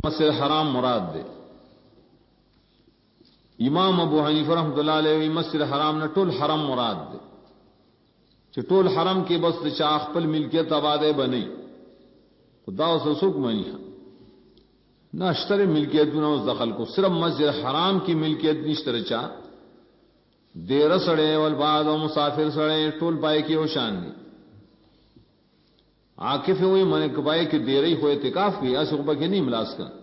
مسجد حرام مراد دے. امام ابو حنیفہ رحمۃ اللہ علیہ مسجد حرام نہ ټول حرم مراد دے چې ټول حرم کې بس د چا خپل ملکیت آبادې بنئ خدا اوس سوک مانی نہ اشتر ملکیتونه اوس دخل کو صرف مسجد حرام کی ملکیت نشتر چا دیر سڑے والبعض و مسافر سڑے ټول پای کې او شان دي. عاکف ہوئی من کبای کې دیرې خو اعتکاف کی اس کو کې نہیں ملاس کا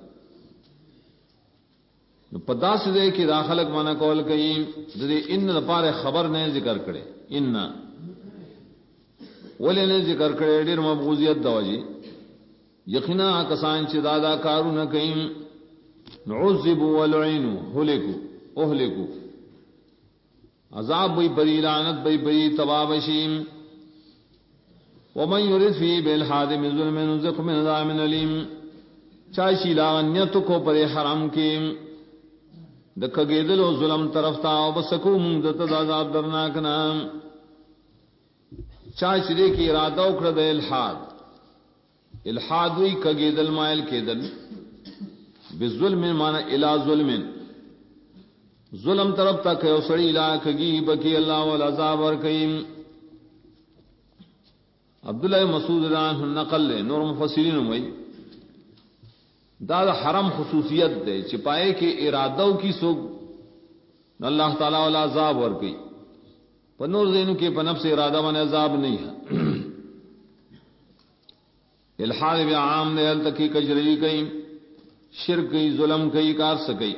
نو پدا سے دے کہ داخلك مانا کول کئ د ان لپاره خبر نه ذکر کړي ان ولې نه ذکر کړي ډیر مبغوزیت دوجی یقینا کسان چې دادا کارونه کوي نعذب ولعنوا هلكوا اهلكوا عذاب وی بری لعنت وی بری تباب شیم ومن يرد فيه بالحاد من ظلم نذق من عذاب الیم چاشی لاغنیت کو پر حرام کې د کګیدل او ظلم طرف تا او بسکو مونږ د عذاب درناک نام چاشی دې کی ارادہ وکړه د الحاد وی کګیدل مائل کېدل بالظلم معنی الی ظلم ظلم طرف تک او سړی علاقہی بکی اللہ والعذاب ورکیم. عبداللہ مسعود عنہ نقل لے نور مفسرین ہوئی دا حرم خصوصیت دے چپائے کے ارادوں کی سوگ اللہ تعالیٰ والا عذاب ورکی پنور زینو کے پنب سے ارادہ من عذاب نہیں ہے. الحاد بعام نے ال تکی کجری کئی شرک کئی ظلم کئی کار سکئی.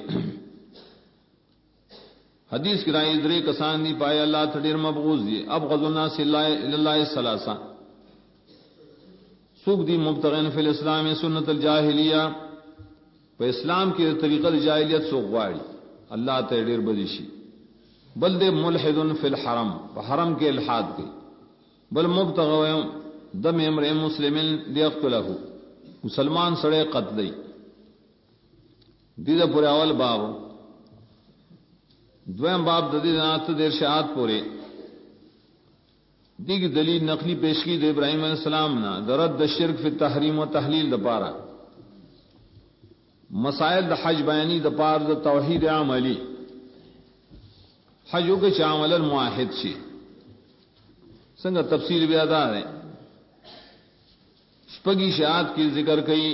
حدیث کی رائے درے کسان دی پائے اللہ تھڑیر مبغوز دی ابغض الناس اللہ ثلاثہ سوک دی مبتغین فی الاسلام سنت الجاہلیہ پہ اسلام کی طریقہ جاہلیت سوک غواڑی اللہ تھڑیر بدیشی بل دے ملحد فی الحرم حرم کے الحاد کی بل مبتغین دم امر مسلمین لیقتلہ مسلمان سڑے قتلی دیدہ پورے اول باب دویم باب ددی نات دیر شاعت پورے دیگ دلیل نقلی پیشکی دے ابراہیم علیہ السلام نا درد شرک فی تحریم و تحلیل دپارا مسائل د حج بیانی دپار د توحید عملی حجو کے چامل المواحد شی سنگ تفصیل بیادا ہے شپگی شاعت کی ذکر کئی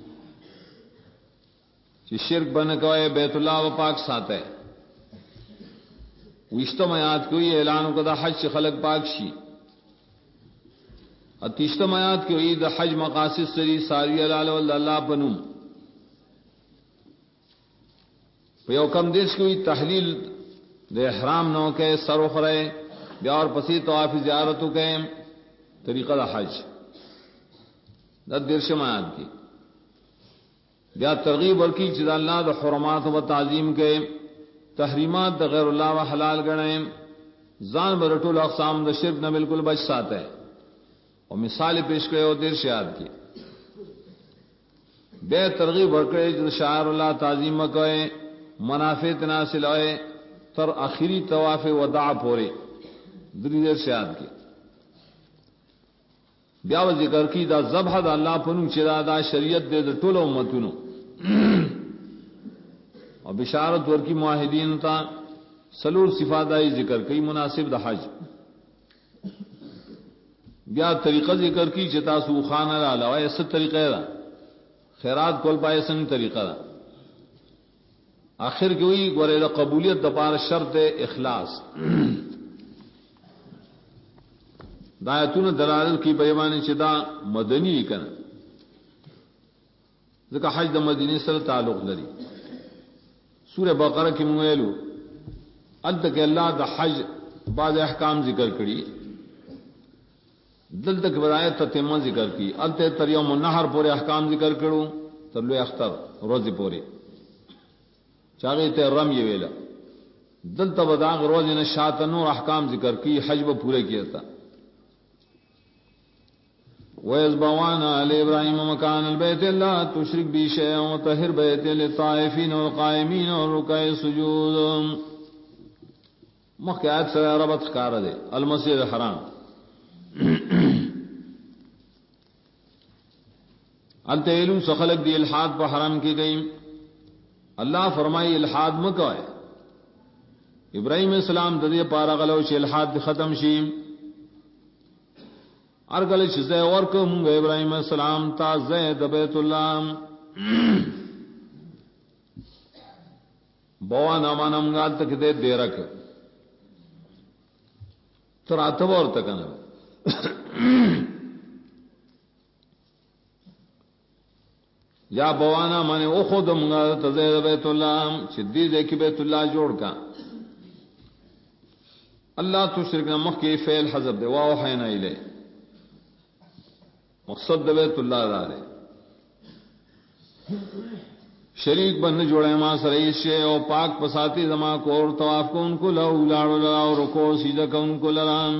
کہ شرک بن کوئے بیت اللہ و پاک ساتھ ہے وشتم آیات کوئی اعلان کدا حج سے خلق پاک شی اتیشتم آیات کوئی دا حج مقاصد سری ساری اللہ بنوم پیو کم دیش کوئی تحلیل دے احرام نو کے سرو خرے بیا اور پسی طواف زیارتو کے طریقہ دا حج دا درشم آیات کی بیا ترغیب ورکی چدا اللہ دا حرمات و تعظیم کے تحریمات دا غیر اللہ و حلال گڑیں زان برٹول اقسام دا شرک نہ بالکل بچ ساتا ہے اور مثال پیش کرے اور دیر شہاد کی بے ترغیب ورکڑے جو شعار اللہ تعظیم کرے منافع تناسل ہوئے تر آخری طواف وداع پورے دری دیر شہاد کی بیا و ذکر کی دا ذبح دا اللہ پنو چرا دا شریعت دے دا ټول امتونو اور بشارت ورکی معاہدین تا سلور صفادائی ذکر کئی مناسب دا حج بیا طریقہ ذکر کی چتا سو خانہ لا لوا ایسا طریقہ دا خیرات کول پائے سن طریقہ دا آخر کی ہوئی گورے دا قبولیت دا پار شرط اخلاص دایتون دلالت کی بیمانی چدا مدنی کنا ذکر حج دا مدینی سر تعلق لری سورہ بقرہ کی مویلو ال تک اللہ دا حج بعض احکام ذکر کری دل تک برایت تتیمہ ذکر کی ال تر یوم النحر پورے احکام ذکر کرو تر لوی اختر روزی پورے چاگئی تے رم یہ ویلا دل تب داغ روز نے شاتنو احکام ذکر کی حج وہ پورے کیا تھا وَإِذْ بَوَّأْنَا لِإِبْرَاهِيمَ مَكَانَ الْبَيْتِ أَلَّا تُشْرِكْ بِي شَيْئًا وَطَهِّرْ بَيْتِيَ لِلطَّائِفِينَ وَالْقَائِمِينَ وَالرُّكَعِ السُّجُودِ مخیات سے ربط خکار دے المسجد الحرام التیلو سخلق دی الحاد پر حرام کی گئی. اللہ فرمائی الحاد مکو ہے. ابراہیم علیہ السلام ددی پارا غلو چ الحاد ختم شی ارگل چ زے اور کو منگ ابراہیم علیہ السلام تا زید بیت اللہ بوا نامان امگال تک دے دے رکھ تو راتب اور تک یا بوانا مانے او خود منگا تزید بیت اللہ شدی دے کی بیت اللہ جوڑ کا اللہ تشرک نمخ کی فعل حذف دے واوحینا الیہ مقصد دے بیت اللہ دارے شریک بن جوڑے ماں سرئیس شے او پاک پساتی زما کو اور طواف کو ان کو لو لاڑو لاؤ رکو سیدہ کو ان کو لرام.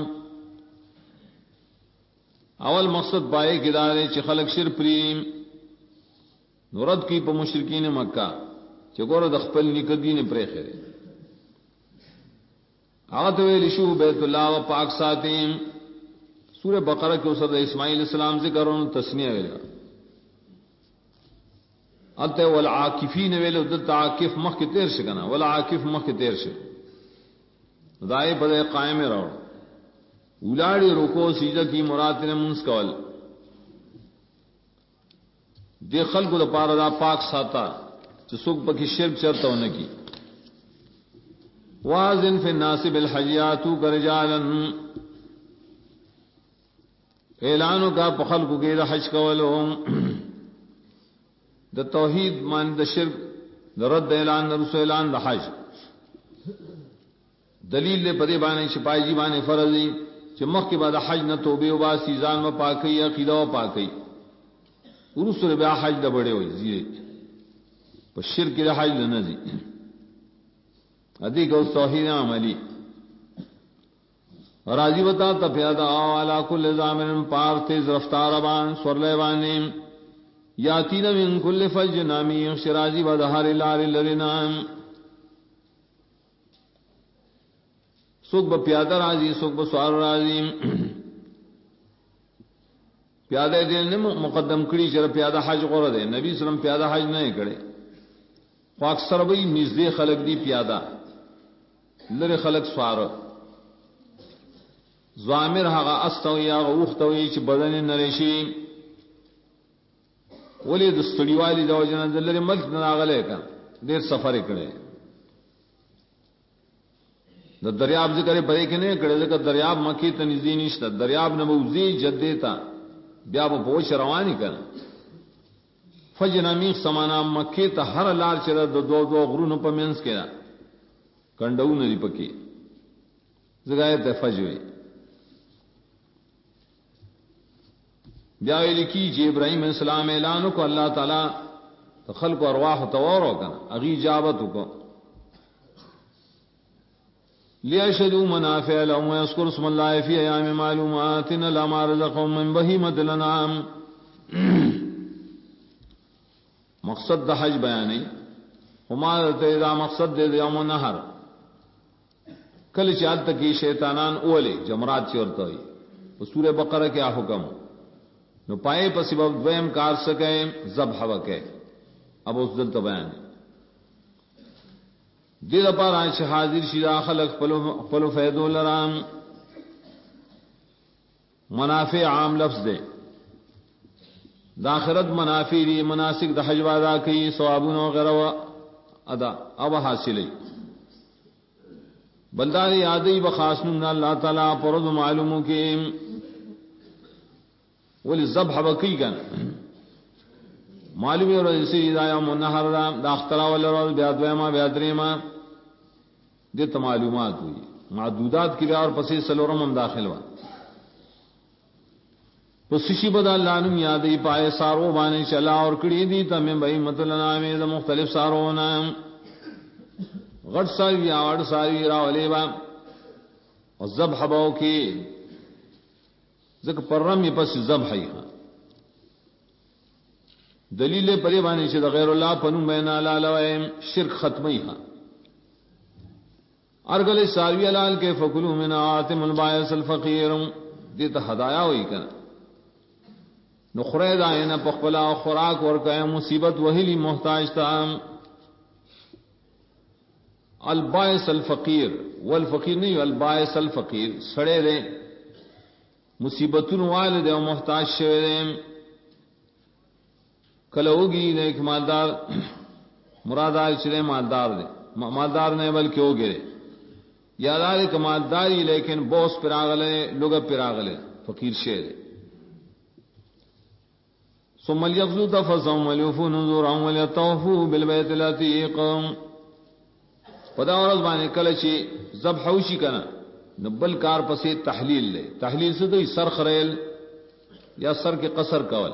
اول مقصد پائے کدارے چی خلق شر پریم نورد کی پا مشرکین مکہ چکور دخپل نکدین پرے خیرے آغتوے لشو بیت اللہ و پاک ساتیم. سورہ بقرہ کے اسر اسماعیل السلام ذکر انہوں تسنیہ ویلگا اتے والعاکفین ویلو دلتا عاکف مخ کی تیر شکنا والعاکف مخ کی تیر شک دائے پدے قائم روڑ اولاڑی رکو سیجہ کی مراتن منس کول دے خلق دا پارا دا پاک ساتا چسوک پکی شرک چرتا ہونے کی. وازن فی الناس بالحجیاتو کرجالا اعلانو کا پخلقو کی دا حج کولو دا توحید مان دا شرک دا رد اعلان دا رسو اعلان دا حج دلیل دے پدے بانے شپائی جی بانے فرضی چھ مخ کے بعد حج نہ توبے و باسی زان و پاکی عقیدہ و پاکی رسول بیا حج دا بڑے ہوئی زیرے پر شرک دا حج دا نزی ادھی کہ اس توحید عملی راضی بتا تپیادا آوالا کل زامن پار تیز رفتار بان سورلے بانیم یاتین من کل فج نامی شرازی بدہار لار لرنام سوک با پیادہ راضی سوک با سوار راضی پیادہ دین نے مقدم کری چرا پیادہ حج غور دے نبی صلی اللہ علیہ وسلم پیادہ حج نہیں کرے خو اکثر بھئی نزدے خلق دی پیادہ لر خلق سوار زوامر حقا استوی آغا اوختوی چی بدن نریشی ولی دستڑی والی دو جنہ دلر ملک ناغلے کا دیر سفر کرے دا دریاب ذکر پرے کے نہیں کرے ذکر دریاب مکی تا نزدی نشتا دریاب نبوزی جد دیتا بیا با پوش روانی کرنا فجنامیخ سمانا مکی تا ہر لار چرا دو غرون پا منس کرا کنڈو ندی پکی ذکر فجوی بیاوی لکی جی ابراہیم علیہ السلام اعلانو کو اللہ تعالی خلق و ارواح تورو کنا اغی جابتو کو لیشدو منافع لهم ویذکر اسم اللہ فی ایام معلومات لما رزقهم من بہیمت الانعام. مقصد دا حج بیانی ہمارا تیدا مقصد دے یوم النحر کل چال تکی شیطانان اولی جمرات چورتا ہوئی سورہ بقرہ کیا حکم نو پائے پسی باب دویم کار سکے ذبح وکے اب اس دل تو بیان دید پار آنچ حاضر شیدہ خلق پلو فیدو لرام منافع عام لفظ دے داخرت منافع دی مناسک دا حج وادا کی ثوابون وغیرہ ادا اب حاصلی بلداری یادی بخاصنون اللہ تعالیٰ پرد معلوموں کی ولی ذبح بکی کن معلومی اور اسی دا یوم النحر دا اخترا والرول بیادویما بیادریما دیتا معلومات ہوئی معدودات کی بیار پسی سلورم ہم داخل ہوا پسیشی بدا اللہ نم یادی پائے سارو بانے چلا اور کڑی دی تا میں بھئی مطلنامی دا مختلف سارو نام غٹ ساروی آوڑ ساروی راولی با اور ذبح باو کی ذکر پرمی پس ذبحی خان دلیل پری بانی چھ دا غیر اللہ پنو بینا لالوائیم شرک ختمی خان ارگل ساروی علال کے فکلو من آتم البائس الفقیر دیتا ہدایا ہوئی کنا نخرے دائن پخپلا خوراک ورکے مصیبت وہلی محتاج تا البائس الفقیر والفقیر نہیں البائس الفقیر سڑے دے مصیبتن والد و محتاج شوے دے کلوگی نیک مالدار مرادار چلے مالدار دے مالدار نے بلکہ ہو گرے یادار ایک مالداری لیکن بوس پراغلے لوگ پراغلے فقیر شیر ثم لیغزو تفزهم ولیوفو نذورهم ولیطوفو بالبیت العتیق پدا ورځ باندې کله چې ذبح وشي کنه نبل کار پسې تحلیل لے تحلیل سے تو سر خریل یا سر کے قصر کول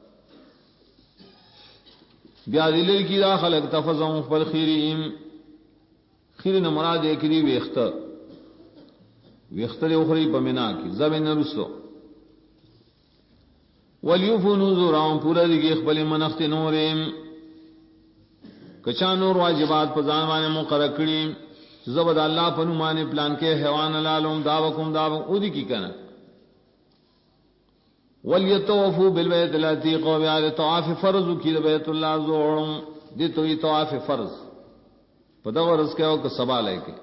بیا دلیل کی دا خلق تفزهم فالخیریم خیر نہ مراد ایک دی ویختر اخری بمنا کی زمین رسو ولیوفو نذورهم پورا دی اخبل منخت نوریم کچا نور واجبات پزان وانے مقرر کری زبد اللہ پنو مانے پلان کے حیوان لالوم دعوکم او دی کی کنا ولیتوفو بالبیت العتیق و بیاد طواف فرض کی بیت اللہ زورم دی تو یہ طواف فرض پدا ورز کے او سبا لے کے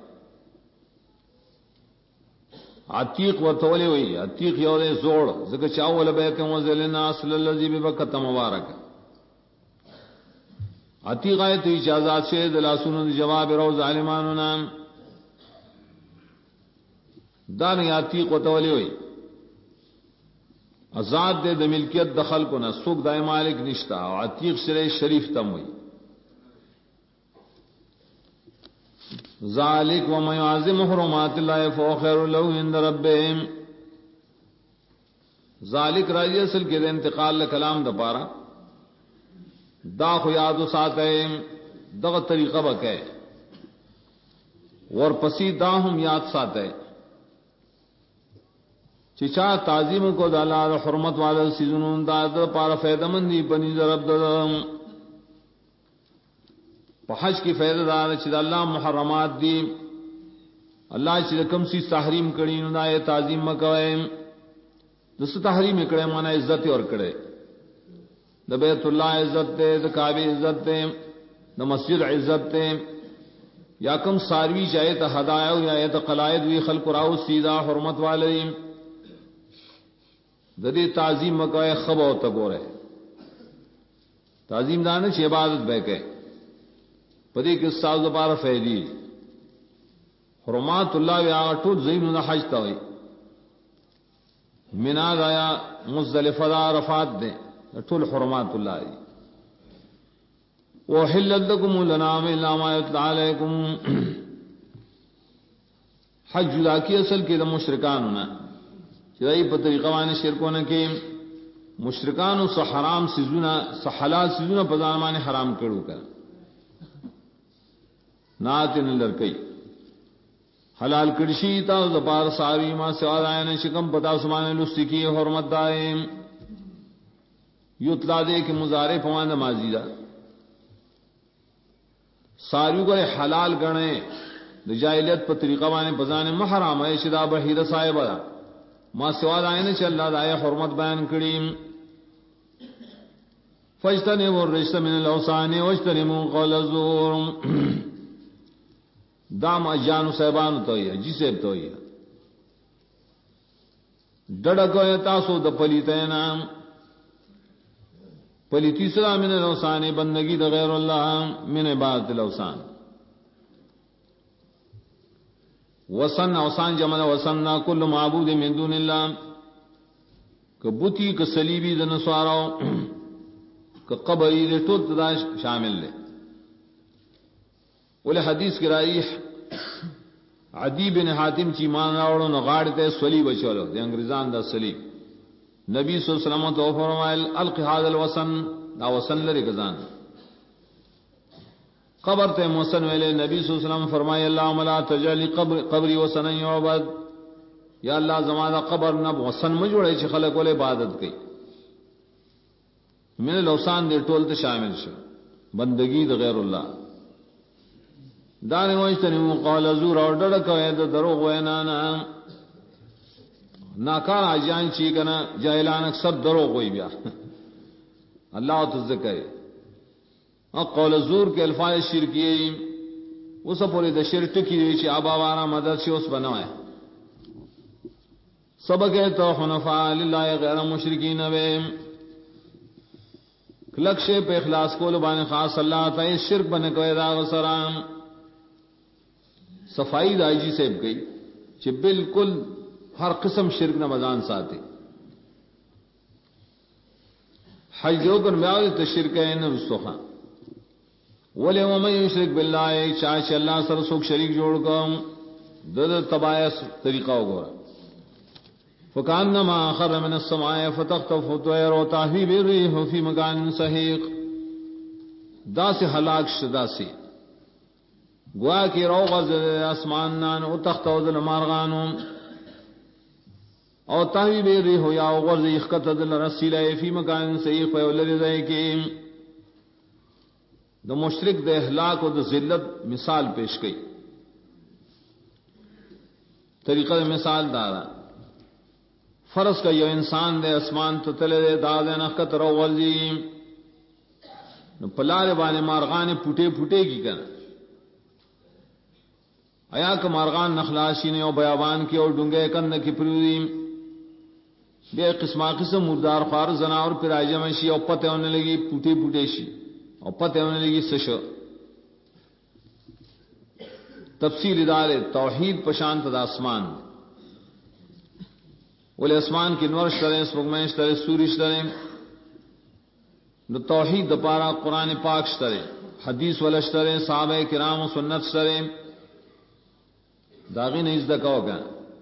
عتیق ورتولی ہوئی عتیق یو دے زوڑ ذکر چاول بیت وزل الناس للذی ببکت مبارک عتیق آئے تو اجازات سے دلاسون جواب روز عالمانو نام دان عتیق وتولی ہوئی آزاد دے د ملکیت دخل کو نہ سوک دائے مالک نشتا عتیق سرے شریف تم ہوئی ذالک ومن یعظم حرمات اللہ فهو خیر له عند ربهم ذالک راجی اصل کے دے انتقال کلام دا پارا دا خو یاد ساتھ ہے دغ طریقہ بکے اور پسی دا ہم یاد ساتھ ہے چچا تعظیم کو دالا حرمت والا سیزنون دا پارا فیدہ مندی بنی ضرب دم حج کی فیض دار چد اللہ محرمات دی اللہ چد کم سی تحریم کڑی نہ تعظیم مکوئے دس تحریم کڑے مانا عزت اور کڑے دا بیت اللہ عزت دے دا کعبہ عزت دے دا مسجد عزت دے یا کم ساروی چاہے تا ہدایہ یا تا قلائد وی خلق راو سیدھا حرمت والے دا دی تعظیم مکوئے خب و تگورے تعظیم دانے چھ عبادت بے کے پدی کے ساز دوبارہ فیدی حرمات اللہ وی آگا ٹوٹ زین نہ حج تاوی منا دایا مزدلفہ دا عرفات دے ٹول حرمات اللہ وحلت لکم الانعام الا ما یتلی علیکم حج جدا کی اصل کے دا مشرکان ہونا چدائی پر طریقہ وانے شرکوں نے کہ مشرکان سا حرام سیزونا سا حلال سیزونا پزانمانے حرام کرو کر ناتن لڑکئی حلال کرشی تا زبار ساری ما سواد آئین شکم پتا سمانے لستی کی حرمت دائم یطلا دے کہ مزارے پواند ماضی دا ساریو کو حلال گنے جاہلیت پر طریقہ وانے پزانے محرام ہے شدا بحیر صاحب دا ما سواد آئین چل اللہ دائے حرمت بیان کریم فاجتنبوا الرجس من الاوثان واجتنبوا قول الزور دام اجان صاحبان تو ہے جسے تو ہے ڈڑکو تاسو د پلیتینا پلیتی سلا من الاوثان بندگی د غیر اللہ من عبادت الاوثان وسن اوثان جمع وسن کل معبود من دون اللہ کبوتی ک صلیبی د نسوارو ک قبری د ټول دا شامل لے ولی حدیث کی رائی عدی بن حاتم چی مان راوڑو نغاڑتے صلیب چولو دے انگریزان دا صلیب نبی صلی اللہ علیہ وسلم تو فرمائل القی هذا الوسن دا وسن لرے گزان قبر تے موسن ویلے نبی صلی اللہ علیہ وسلم فرمائے اللہم لا تجعلی قبری وسن یعبد یا اللہ زمانہ قبر نب وسن مجوڑے چی خلق والے عبادت کی من الاوثان دے ٹولتے شامل شو بندگی دا غیر اللہ دانے وجتنی قول زور اور ڈڑکا ہے دروغ وینانا ناکار آجان چی کنا جاہلان اکثر دروغ ہوئی بیا اللہ تو ذکر اور قول زور کے الفاظ شرکیے اس پورے د شرک کی ویچ آبا وارا مدد سے اس بنوائے سبق تو حنفاء للہ غیر مشرکین ویم لکش پہ اخلاص کو لبان خاص اللہ تعالی شرک بن کوئی دا غسرام صفائی دائی جی سے گئی کہ بالکل ہر قسم شرک نہ مزان ساتھی حج جو کر میاوی تو شرک ہے نہ رسوخاں ولی ومن یشرک باللہ چاہے اللہ سر سوک شریک جوڑ کم دد تبایس طریقہ ہوگا فکانما خر من السماء فتخطف الطير وتهوي بالريح في مكان سحيق دا سے ہلاک شدا سے گوا کی روغز اسمان نان او تختو دل مارغانو او تهوي بالريح یا غرز یخت دل رسیلے فی مکان سحيق ولری ذیکی دا مشرک دے اہلاک و دا ذلت مثال پیش گئی طریقہ مثال دارا فرض کا یہ انسان دے اسمان تو تلے دے دا دے نخت رو غلزی نو پلارے بانے مارغان پھوٹے پھوٹے کی کنا آیا کہ مارغان نخلاشی نے او بیابان کی اور ڈنگے کن کی پریوری بے قسمہ قسم مردار خوار زناور پر آئی جمعشی او پتے ہونے لگی پھوٹے پھوٹے شی اور پتہ ہونے لگی سشو تفصیل ادارے توحید پشانت دا اسمان بولے اسمان کی نورش کریں سپگمش کریں سورش کریں نو توحید دپارا قرآن پاک کریں حدیث ولش کریں صحابہ کرام و سنت کریں داغی نہیں ازدکا ہوگا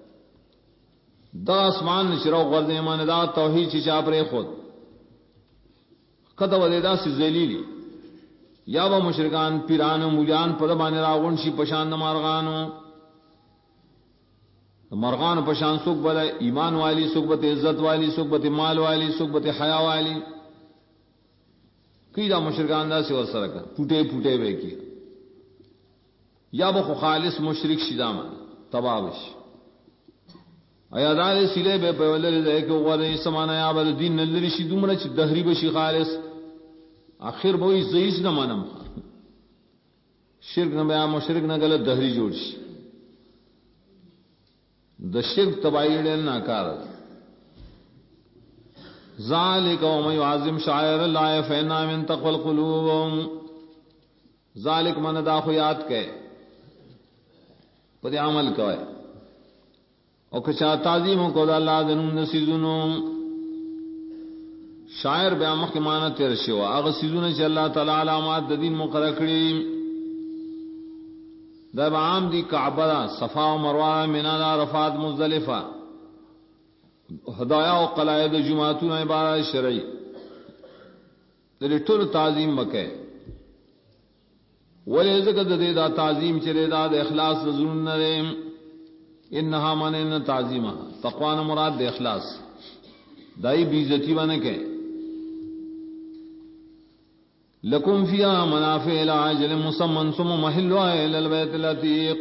دا اسمان نشرو غرد ایمان دا توحید چیچا پر خود قطع ودیدہ سی زلیلی یا با مشرکان پیران و مولیان پدبان راغن شی پشان مارغانو مرغان پشان سکھ بل ایمان والی سکبت عزت والی سکبت مال والی سکبت حیا والی کی دا مشرکان دا سی ورسرک پھوٹے پھوٹے بے کی یا با خالص مشرک شدام تبابش ایادار سلے بے پیولر دے کہ غور سمانا یا با دین نلری شی دومنا چی دہری بشی خالص آخر بوئی زیس نہ مانم شرک نہ بیا مشرک نہ غلط دہری جوڑ شي د شرک تباہی ډېر ناکار ذالک ومن يعظم شعائر الله فإنها من تقوى القلوب ذالک من دا خو یاد کئ پر عمل کوي او کچا تعظیم کو د الله د نوم نسیزونو شاعر بیا مخ مانا تیر شو هغه سيزونه چې الله تعالی علامات د دین مقرر کړی دا عام دی کعبہ صفا و مروہ مینا عرفات مزدلفہ ہدایا و قلائد جمعتون عبارت شرعی دلی ټول تعظیم مکه ولی ذکر دے دا تعظیم چلے دا اخلاص ظلم نہ انہا من تعظیمہ تقوان مراد دے اخلاص دائی بیزتی بنے کہ لکم فیہا منافع الى عجل مسمن ثم محلوها الى البیت العتیق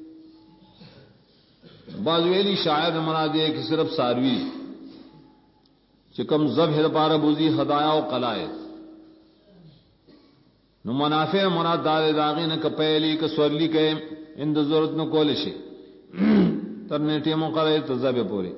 بعض ویلی شاعر مراد ہے کہ صرف ساروی چکم ذبح پارا بوزی ہدایا و قلائد نو منافع مراد دار داغی نہ کپیلی کا سورلی کے اند ضرورت نہ کولشی ترنے ٹیموں کرے تو ذبح پوری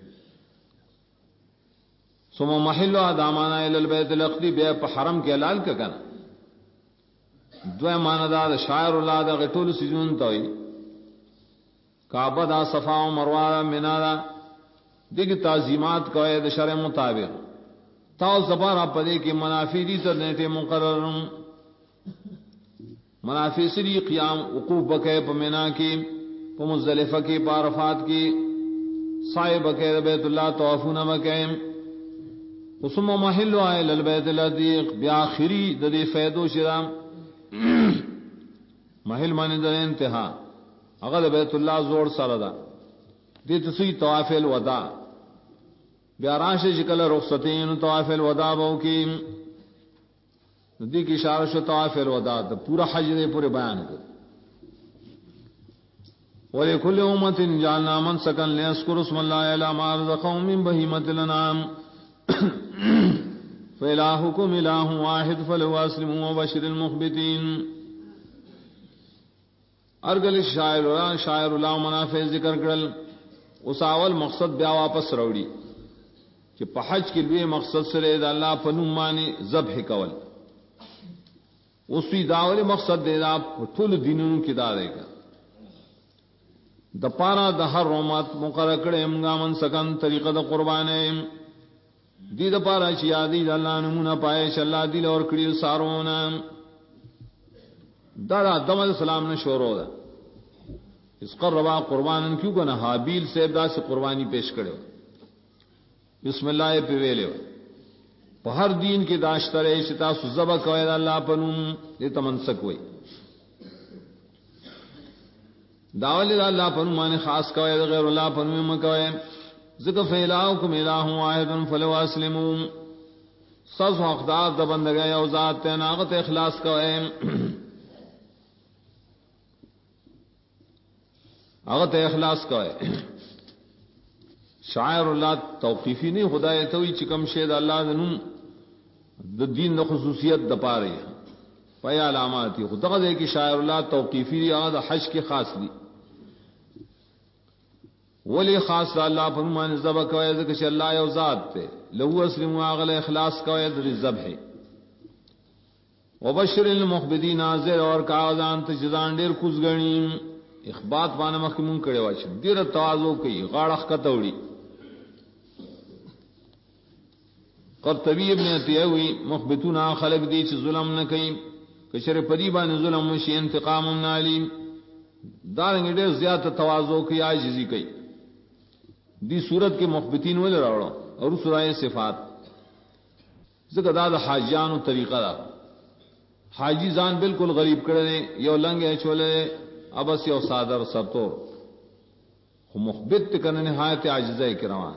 ثم محلوا دامانا الى البيت الاقدی بے حرم کے لال کا کنا دو معنی دا شاعر اللہ دا غټول سجون توي کعبہ دا صفا و مروہ مینا دا دیکھ تعظیمات کوئے دا شرع مطابق تاو زبارہ پدے کی منافی دی تر نیٹے مقرر منافی سری قیام وقوف بکے پا مینا کی پا مزدلفہ کی پا عرفات کی سائے بکے بیت اللہ طوافون بکے ثم محل آئے للبیت العتیق بیاخری ددی فیدو شرام محل مانی در انتہا اگر بیت اللہ زور سردا دی تسی طواف الوداع بیاراش شکل رخصتین طواف الوداع بو کی دی کی اشارہ شو طواف الوداع پورا حج دے پورے بیان کر وَلِكُلِّ أُمَّةٍ جَعَلْنَا مَنْسَكًا لِيَذْكُرُوا اسْمَ اللَّهِ عَلَىٰ مَا رَزَقَهُم مِّن بَهِيمَةِ الْأَنْعَامِ فإلهكم إله واحد فله أسلموا وبشر المخبتين. ارگل شاعر اللہ منافع ذکر کرل اس اول مقصد بیا واپس روڑی کہ پحج کے لیے مقصد سرے دا اللہ پنوم مانی ذبح کول اسی داول مقصد دے دا طول دینوں کی دارے گا دپارا دہر رومات مقرر کرے امگا من سکن طریقہ دا قربانے دی دپارا چیادی دا اللہ نمونہ پائش اللہ دل اور کڑی سارونا دادا دم علیہ السلام نے شورو دا اس قربا قربان کیوں کہ نہ حابیل سے دا سے قربانی پیش کرے بسم اللہ پہ ویلے ہر دین کی داشترے شتا سزبا کوئے اللہ پنوم یہ تمنسک ہوئی داول اللہ پنوم مانے خاص کوئے غیر اللہ پنوم مکوئے ذکر فیلاؤکم الہ واحد فلو اسلموا سز حقدار دبندگے او ذات تیناغت اخلاص کوئے اغت اخلاص کوئے شاعر اللہ توقیفی نہیں خدا یہ توی چکم شید اللہ دنم دین دا خصوصیت دا پا رہی ہے پای علاماتی خدا دے کہ شاعر اللہ توقیفی دی آغا حج کے خاص دی ولی خاص دا اللہ فرمان زبا کوئے ذکر اللہ یو ذات تے لہو اسلم آغل اخلاص کوئے در زبح وبشر المخبدین ناظر اور کاغذان تجزان دیر کزگنیم اخبات پانا مخمون کرے واچ دیر توازو کی غاڑخ کتوڑی قرطبی ابن عطیہوی مخبتون خلق دی چھ ظلم نہ کئی کشر پریبان ظلم وشی انتقام نالیم دارنگی دیر زیادہ توازو کی عاجزی کئی دی صورت کے مخبتین ولی راوڑا اور سورہ صفات ذکر دادا حاجیان و طریقہ دا حاجی زان بالکل غریب کرنے یو لنگ ہے چولے ابس یو صادر سرطور مخبت کرنے نہایت عاجزہ کرمان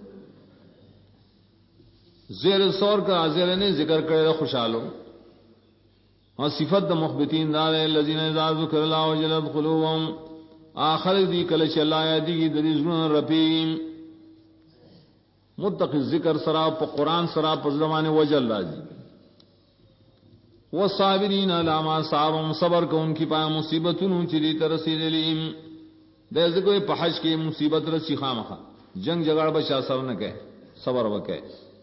زیر سور کا زیر نے ذکر کرے خوشحالو ہاں صفت مخبتین دار الذین اذا ذکر اللہ وجلت قلوبهم آخر دی کلچ اللہ یادی کی دریزن رپیم متقی ذکر سرا پا قرآن سرا پا زمان وجل راجی والصابرین علاما صابم صبر کو ان کی پا مصیبتن چلی ترسید لیم دے ذکر پا حج کی مصیبت رسی خامخا جنگ جگڑ بچا سر نہ کہ صبر وکے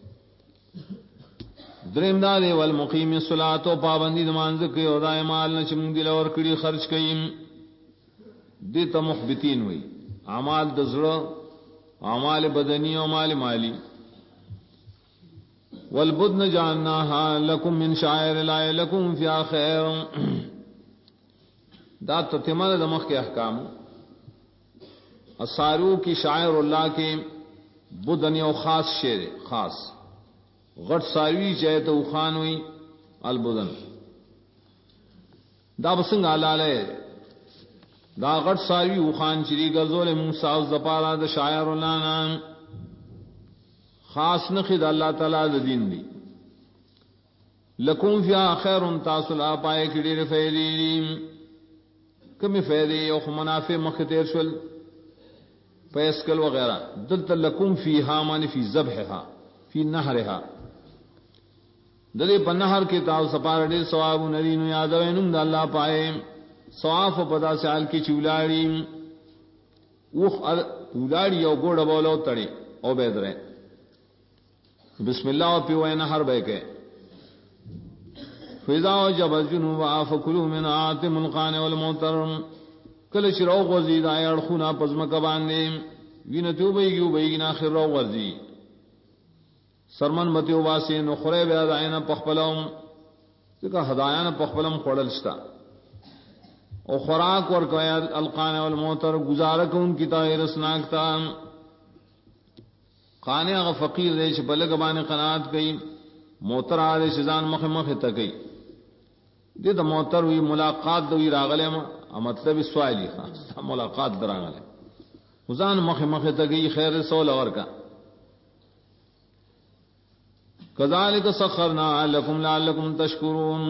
دریم دادے والمقیم الصلاۃ و پابندی نماز کے اور دائم مال نچم دل اور کڑی خرچ کئیم دیتا مخبتین ہوئی اعمال دزر اعمال بدنی و اعمال مالی والبدن جعلناها لکم من شعائر اللہ لکم فیہا خیر دا تتمل دمخ کے احکام اثارو کی شاعر اللہ کے بدنی و خاص شیر خاص غٹ ساروی چاہے تو خان ہوئی البدن دا بسنگ علالے دا غٹ ساروی اخان چری گزول موسیٰ زپارا دا شاعر اللہ نام خاص نخد اللہ تعالیٰ دا دین دی لکم فیا خیر تاسل آپائے کڑیر فیدیم کمی فیدی او منافع مختیر شل پیسکل وغیرہ دلتا لکم فیہا مانی فی زبحہا فی نہرہا دلی پا نہر کے تاو سپار دل ثواب ندین یادوینم دا اللہ پائے ثواب و پدا سیال کی چولاری اوخ اولاری او گوڑا بولو تڑی او بید رہے بسم اللہ و پیوئے نہر بے کے فیضا و جب الجنوب آفکلو من آتم القان والموترم کلچ روغ وزید آئے اڑخونا پزمک باندے وینتیو بیگیو بیگینا خیر روغ وزید سرمن بتیو باسی نخرے بیاد آئینا پخپلوم ذکر ہدایان پخپلم خوڑلشتا او خوراک ورکوئے القان والموتر گزارک ان کی تاہر اسناکتا قانے اغا فقیر دیش بلگ بانے قناعت گئی موتر آدھے شزان مخ مخ تکی دیتا موتر ہوئی ملاقات دوئی راغلے مطلب سوائلی خواہ ملاقات دراغلے وزان مخ مخ تکی خیر سول ورکا کذالک سخرنا لکم لعلکم تشکرون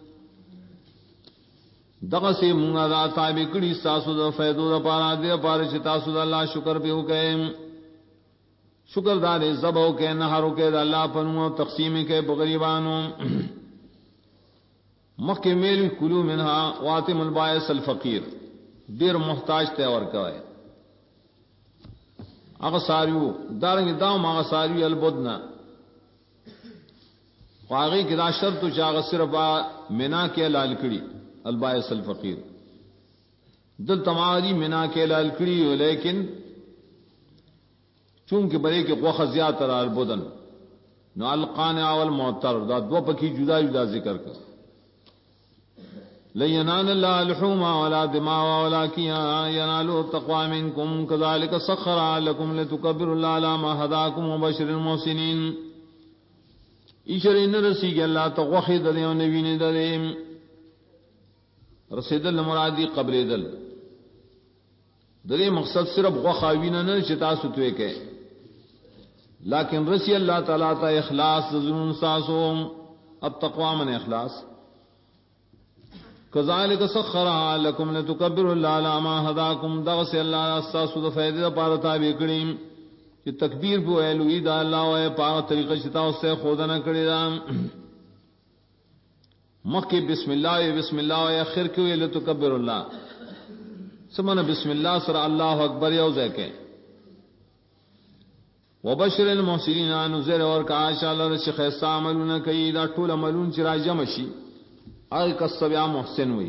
دغسی مونگا دا تابی کڑی ساسو دا فیدو دا پارا دے پارا چی تاسو دا اللہ شکر پیو کئے شکر دار ذبح کے نہارو کے اللہ پنو تقسیم کے بغریبانوں مکہ میل کلو منہا واتم البائس الفقیر دیر محتاج تے اور کوئے اغساریو دارنگ داؤم اغساریو البدنا واغی کی دا شرط چاغ صرف منا کے لال کڑی البائس الفقیر دل تماری منا کے لال کڑی ہو لیکن چونکہ برے کے قوخ زیادہ البدن نو القانع والمعتر دا دو پکی جدا جدا ذکر کر لن ينال الله لحوما ولا دماء ولكن يناله التقوى منكم كذلك سخر لكم لتكبروا الله على ما هداكم وبشر المحسنين اشرین رسی کہ اللہ تغوخی دلے و نبین دلے رسید المرادی قبر دل دلے مقصد صرف غخاوین نہ چتا ستوے کے لیکن رسی اللہ تعالیٰ تا اخلاص ظنون ساسوم اب تقوی من اخلاص کذالک سخرها لکم لتکبروا اللہ علی ما ہداکم دغس اللہ استاسو فائدہ پار تابع کریم کہ تکبیر بو الوی دا اللہ و پاک طریقہ چتا اس سے خود نہ کرے دا مکہ بسم اللہ و اخر کیوں لتکبر اللہ سمنا بسم اللہ سر اللہ اکبر یوزے کے وبشر المحسنین نذر اور کا انشاءاللہ شیخ عملون کئی دا طول عملون چرا جمشی آئی کسبیا محسن ہوئی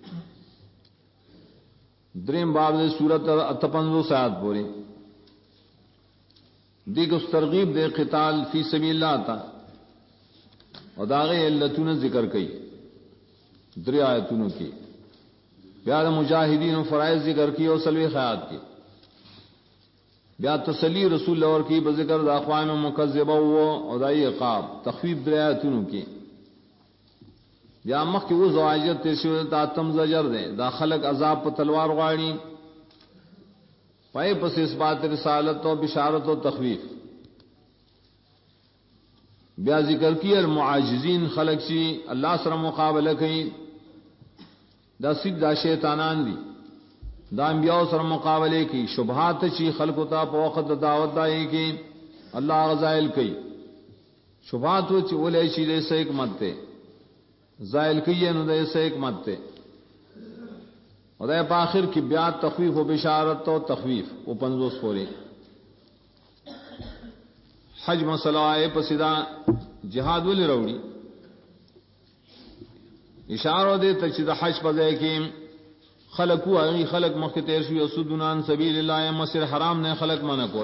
دریم باب دے سورت 55 آیات پوری دیکھ اس ترغیب دے قتال فی سبیل اللہ تا اور داغے علتون ذکر کئی دری آیتون کی بیاد مجاہدین و فرائض ذکر کی اور سلوی خیات کی بیاد تسلی رسول اللہ اور کی بذکر دا اقوام مکذبہ اور دائی عقاب تخفیف دری آیتون کی یا مخ کی وہ زواجر تیسیو دا تم زجر دے دا خلق عذاب پا تلوار غاڑی پائے پس اس بات رسالت و بشارت و تخویف بیا ذکر کی المعاجزین خلق چی اللہ سر مقابلہ کئی دا سید دا شیطانان دی دا انبیاء سر مقابلے کی شبہات چی خلق تا پا وقت دعوت دائی کی اللہ غزائل کئی شبہات چی اولی چی دے سے حکمت تے زائل کئی نو دے سے حکمت تے اور دے پاخر کی بیات تخویف و بشارت و تخویف وہ 50 پورے حج مسئلہ آئے پسیدہ جہاد ولی روڑی اشارہ دے تچیدہ حج پدے کی خلقو آئی خلق مخی تیرشوی اسودنان سبیل اللہ مسیر حرام نے خلق منکول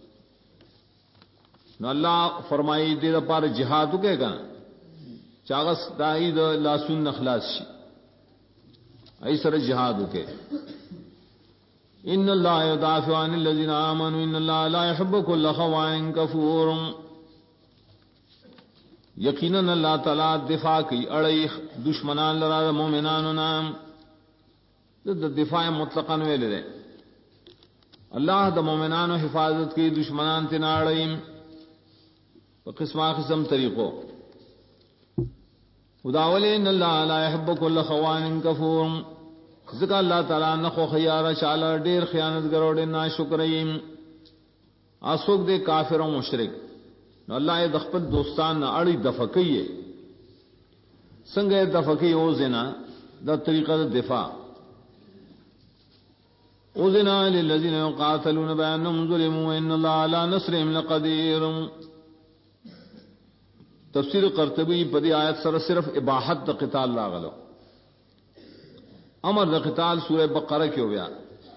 نو اللہ فرمائی دے دا پار جہادو کے گا چاگس دائی دا لاسون نخلاص شی ایسر جہاد کے ان اللہ یدافع عن الذین آمنوا ان اللہ لا يحب كل خوان کفور یقینا اللہ تعالی دفاع کی اڑی دشمنان لرا مومنان نام دفاع مطلقاً ویلے دے اللہ دا مومنان حفاظت کی دشمنان تناڑیم قسمہ قسم طریقوں خداولی ان اللہ لا يحب كل خوان کفور ذکر اللہ تعالیٰ نخو خیارہ چالا دیر خیانت گروڑے ناشکرین آسوک دے کافر و مشرک نو اللہ دخپت دوستان اڑی دفقی ہے سنگے دفقی او زنا دا طریقہ دفاع او زنا للذین یقاتلون بأنهم ظلموا ان اللہ علی نصرهم لقدیر تفسیر قرطبی پدی آیت سر صرف اباحت دا قتال لاغلو امر دا قتال سورہ بقرہ کیوں گیا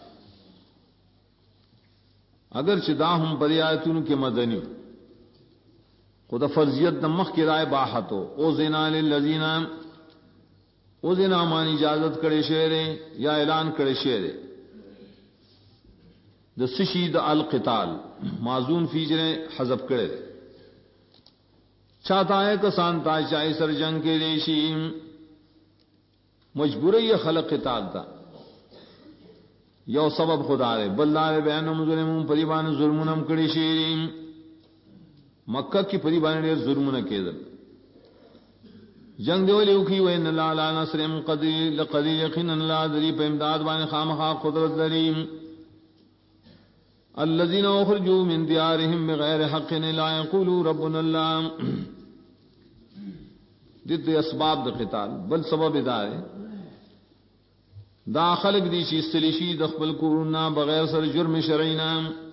اگر چدا ہم پدی آیتون کے مدنی خدا فرضیت نمخ کی رائے باحت ہو او زنا للذین او زنا مانی اجازت کرے شعرے یا اعلان کرے شعرے دا سشید القتال معزون فیجرے حذف کرے چاہتا ہے کسان تا چاہے سر جنگ کے ریشی مجبوری خلق قتال تا یو سبب خدا رے بلدار بینم ظلمون پریبان ظلمونم کڑی شیرین مکہ کی پریبان دیر ظلمون کے دل جنگ دیولی اکی وین اللہ لا نصرم قدیر یقین اللہ دری پہ امداد بان خامخا قدرت دریم الذين اخرجوا من ديارهم بغير حق لا يقولوا ربنا الله. دت اسباب د قتال بل سبب ادارے دا خلق دی چی استلیشی دخبل کورونا بغیر سر جرم شرعینا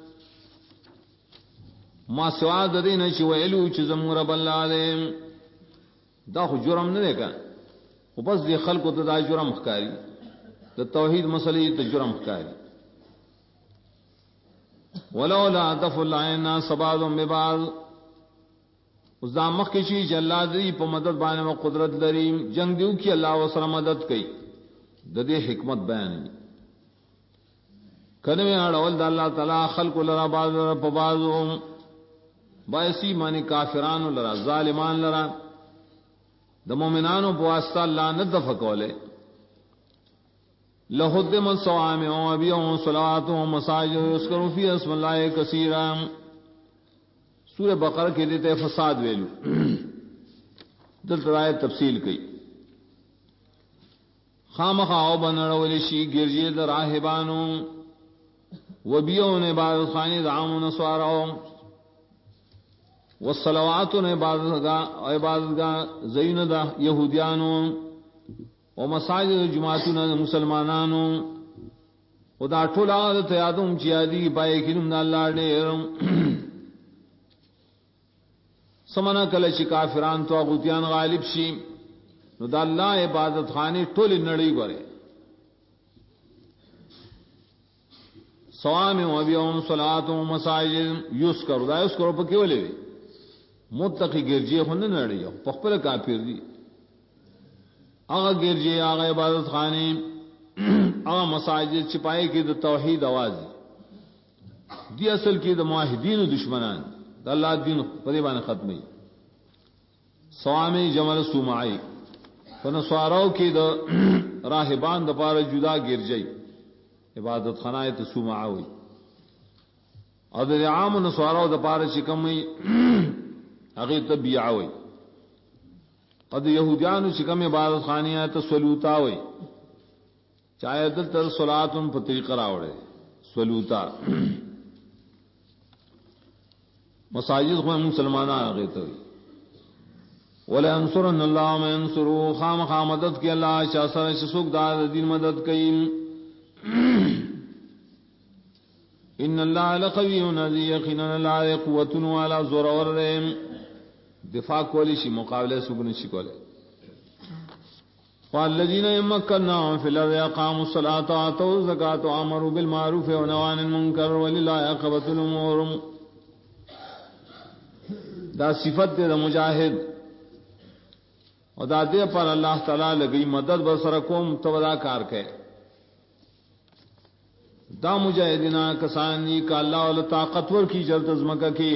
ما سوا ددین چی ویلو چی زمور باللہ دے دا خو جرم نہ دیکھا وہ بس دی خلق کو دا جرم خکاری دا توحید مسئلہ دا جرم خکاری. ولولا دفع الله الناس بعضهم ببعض اس دا مخ کی چیز اللہ دی پا مدد بانے و قدرت لریم جنگ دیو کی اللہ وسر مدد کئی ددی حکمت بیانی کنوی اڑول دا اللہ تعالی خلق لرا بعض لرا پا بعضهم باعثی مانی کافران لرا ظالمان لرا دا مومنانو پواسطہ اللہ ندفع کولے. لہدم الصوامع وبیع وصلاۃ ومساجد یذکر فی اسم اللہ کثیرا. سورہ بقرہ کے دیتے فساد ویلو دل رائے تفصیل کی خامخواہ بنڑولی شی گرجی در راہبانو وبیعون عبادت خانی دعام نسوارو والصلواتون عبادت گا زین دا یہودیانو ومساجد جماعتون مسلمانانو ودا ٹھول آدت یادم چیادی پائے کنم دا اللہ ڈیرم سمنا کله چې کافران طاغوتیان غالب شي نو د الله عبادت خانه ټول نړۍ غره صوام او بيوم صلات او مساجد یذکر دا یذکر په کې ولې متقی ګرځي خو نه نړۍ په خپل کافر دي هغه ګرځي هغه عبادت خانه هغه مساجد چې پای کې د توحید आवाज دي اصل کې د موحدین دشمنان اللہ دین پریبان ختمی. سوامی جمل سومائی فنسواراو کی دا راہبان دا پارا جدا گرجائی عبادت خنایت سومائی اور دا عام نسواراو دا پارا چکمی اغیر تبیعوئی اور دا یہودیانو چکم عبادت خانیت سولوتاوئی چاہے دل تر صلاتن پر طریقہ راوڑے سولوتا مساجد خو مسلمانان آگے تو ولا انصرن اللہ من انصرو خام خام مدد کی اللہ شاسر شسوک دار دین مدد کی ان اللہ لقوی نذی یقینا اللہ قوت والا زور اور دفاع کولی شی مقابلے سگن شی کولے. والذین یمکناهم فی الارض اقاموا الصلاة وآتوا الزکاة وامروا بالمعروف ونهوا عن المنکر وللہ عاقبۃ الامور. دا صفت دے دا مجاہد اور دا دے پر اللہ تعالی لگئی مدد بسرکم تو دا کار کے دا مجاہدینا کسانی کا اللہ والا طاقتور کی جلد زمکہ کی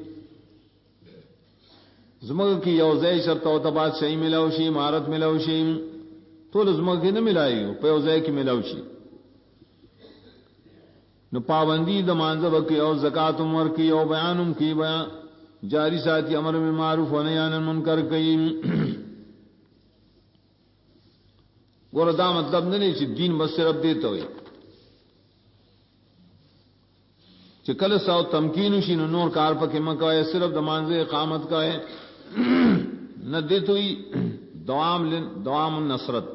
زمکہ کی یوزے شرط و تباد شئی ملوشی مہارت ملوشی تو زمکہ کی نہ ملائی ہو پہ یوزے کی ملوشی نو پابندی دا مانزب کی او زکاتم ور کی او بیانم کی بیان جاری ساتھی امر میں معروف و نہی عن المنکر کئی گور دا مطلب نہیں چ دین بس صرف دیتا ہوئی چ کل سو تمکین شی نور کار پکے مکا ہے صرف دمانز اقامت کا ہے نہ دیت ہوئی دوام النصرت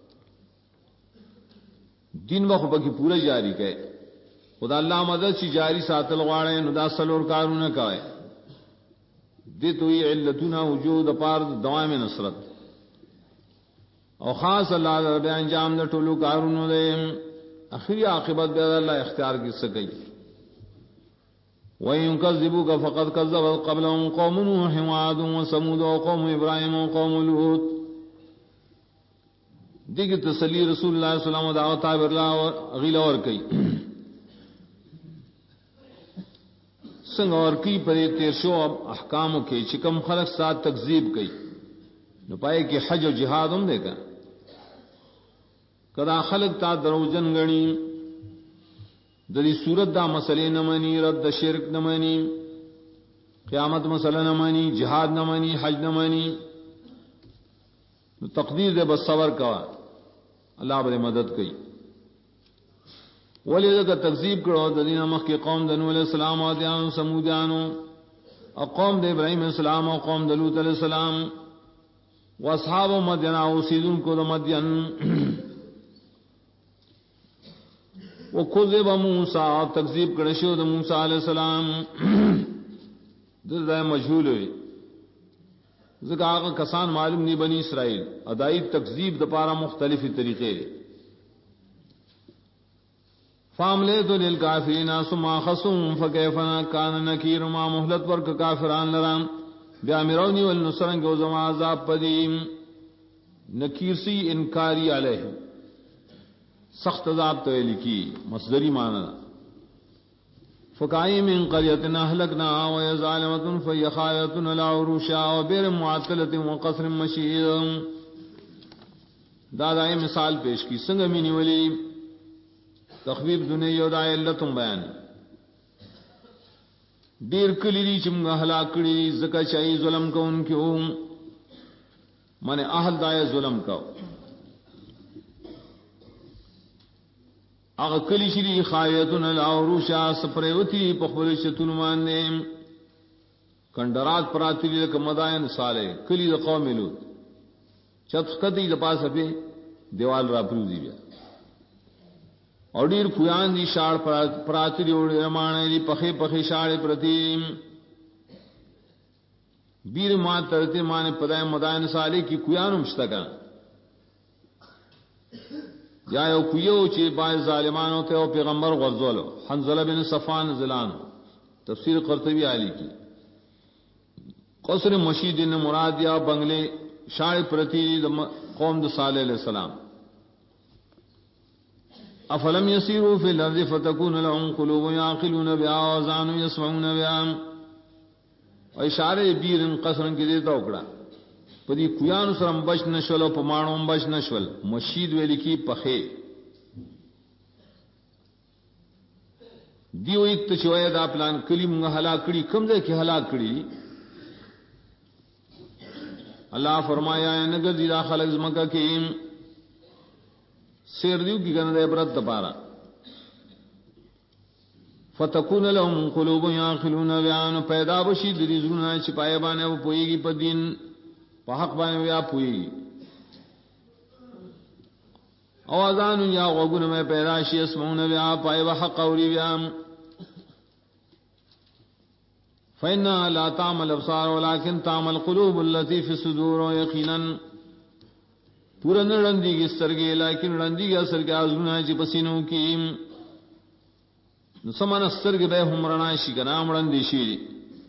دین وقت پکی پورے جاری کہ خدا اللہ مدد چی جاری ساتل غاڑے ندا سلور کارون کا ہے دیت ہوئی علتنا وجود پار دوام نصرت اور خاص اللہ رب انجام دے ٹولو کارون دے اخری عاقبت بے اللہ اختیار کی سکی. وَإِن كَذِّبُوكَ فَقَدْ كَذَّبَتْ قَبْلَهُمْ قَوْمُ نُوحٍ وَعَادٌ وَثَمُودُ وَقَوْمُ إِبْرَاهِيمَ وَقَوْمُ لُوطٍ. دیکھ تسلی رسول اللہ صلی اللہ علیہ وسلم دعوت اللہ غیلہ اور کئی سنگ اور کی پرے تیرشو احکاموں کے چکم خلق ساتھ تکذیب کئی نو پائے کہ حج و جہاد ہم دیکھا کدا خلق تا دروجن گنی دری صورت دا مسئلے نمانی رد شرک نمانی قیامت مسئلہ نمانی جہاد نمانی حج نمانی تقدیر دے بس صبر کا اللہ بڑے مدد کی. ولی ذکا تکذیب کرو دین مخ کی قوم دنو علیہ السلام و دیانو سمودیانو اور قوم دے ابراہیم علیہ السلام اور قوم دلوت علیہ السلام و اصحاب مدین و سیدون کو مدین وہ کذب موسیٰ تکذیب کرشو دا موسیٰ علیہ السلام دل دائم مجھول ہوئی ذکر آقا کسان معلوم نہیں بنی اسرائیل ادائی تکذیب دپارا مختلفی طریقے فاملیت للکافرین ثم خصوم فکیفنا کان نکیر ما محلت ورک کافران لرام بیامرونی والنصرن کو زمان عذاب پدیم نکیر سی انکاری علیہ سخت عذاب تولی کی مصدری معنی فکائی من قریتنا اہلکنا وی ظالمت فی خایتنا العروشا وبیر معطلت وقصر مشید دادائی مثال پیش کی سنگمینی ولی تخویب دنیا و دائی اللہ تم بیان دیر کلی دی چمگا ہلاکڑی زکا چاہی ظلم کو ان کیوں من اہل دائی ظلم کو اغا کلی شری خایتن العروشا سپریوتی پخبر شتون ماننے کندرات پراتی لک مدائن سالے کلی دا قوم لوت چت کتی دا پاس پہ دیوال را پروزی بیا اور دیر کویان دی شاڑ پراتی دی اوڑی رمانے دی پخے پخے شاڑ پرتیم بیر مات ترتی مانے پدائے مدائن سالے کی کویانم شتکا یا یو کویو چی باعث ظالمانو تے او پیغمبر غزولو حنزلہ بن صفان زلانو تفسیر قرطبی علی کی قصر مشید ان مراد یا بنگلے شاڑ پرتی قوم د صالح علیہ السلام افلم یسیروا فی الارض فتکون لهم قلوب یعقلون بها واذان یسمعون بها و اشارے بیرن قصرن کی دیتا اکڑا پدی کویانو سرم بچ نشول و پمانو بچ نشول مشید ویلی کی پخے دیو ایک تچوئے دا پلان کلی منگا ہلاکڑی کم دے کی ہلاکڑی اللہ فرمایا ہے نگر دیدہ خلق زمکہ کی سیر دیو کی گندے عبرت دپارا فتکون لهم قلوب یعقلون بیان پیدا بشید ریزونا چپائے بانے وہ پوئے گی پا دین پا حق بانے ویا پوئے گی اوازان یا غگون میں پیدا شی اسمون بیا پائے با حق اوری بیا فإنها لا تعمل الابصار ولكن تعمل القلوب التي في الصدور یقینا پورا نرندی کی سرگے لیکن رندی کی اثر کے آزمنا چی پسینوں کی نسمان سرگ بے ہمرنائشی کا نام رندی شیری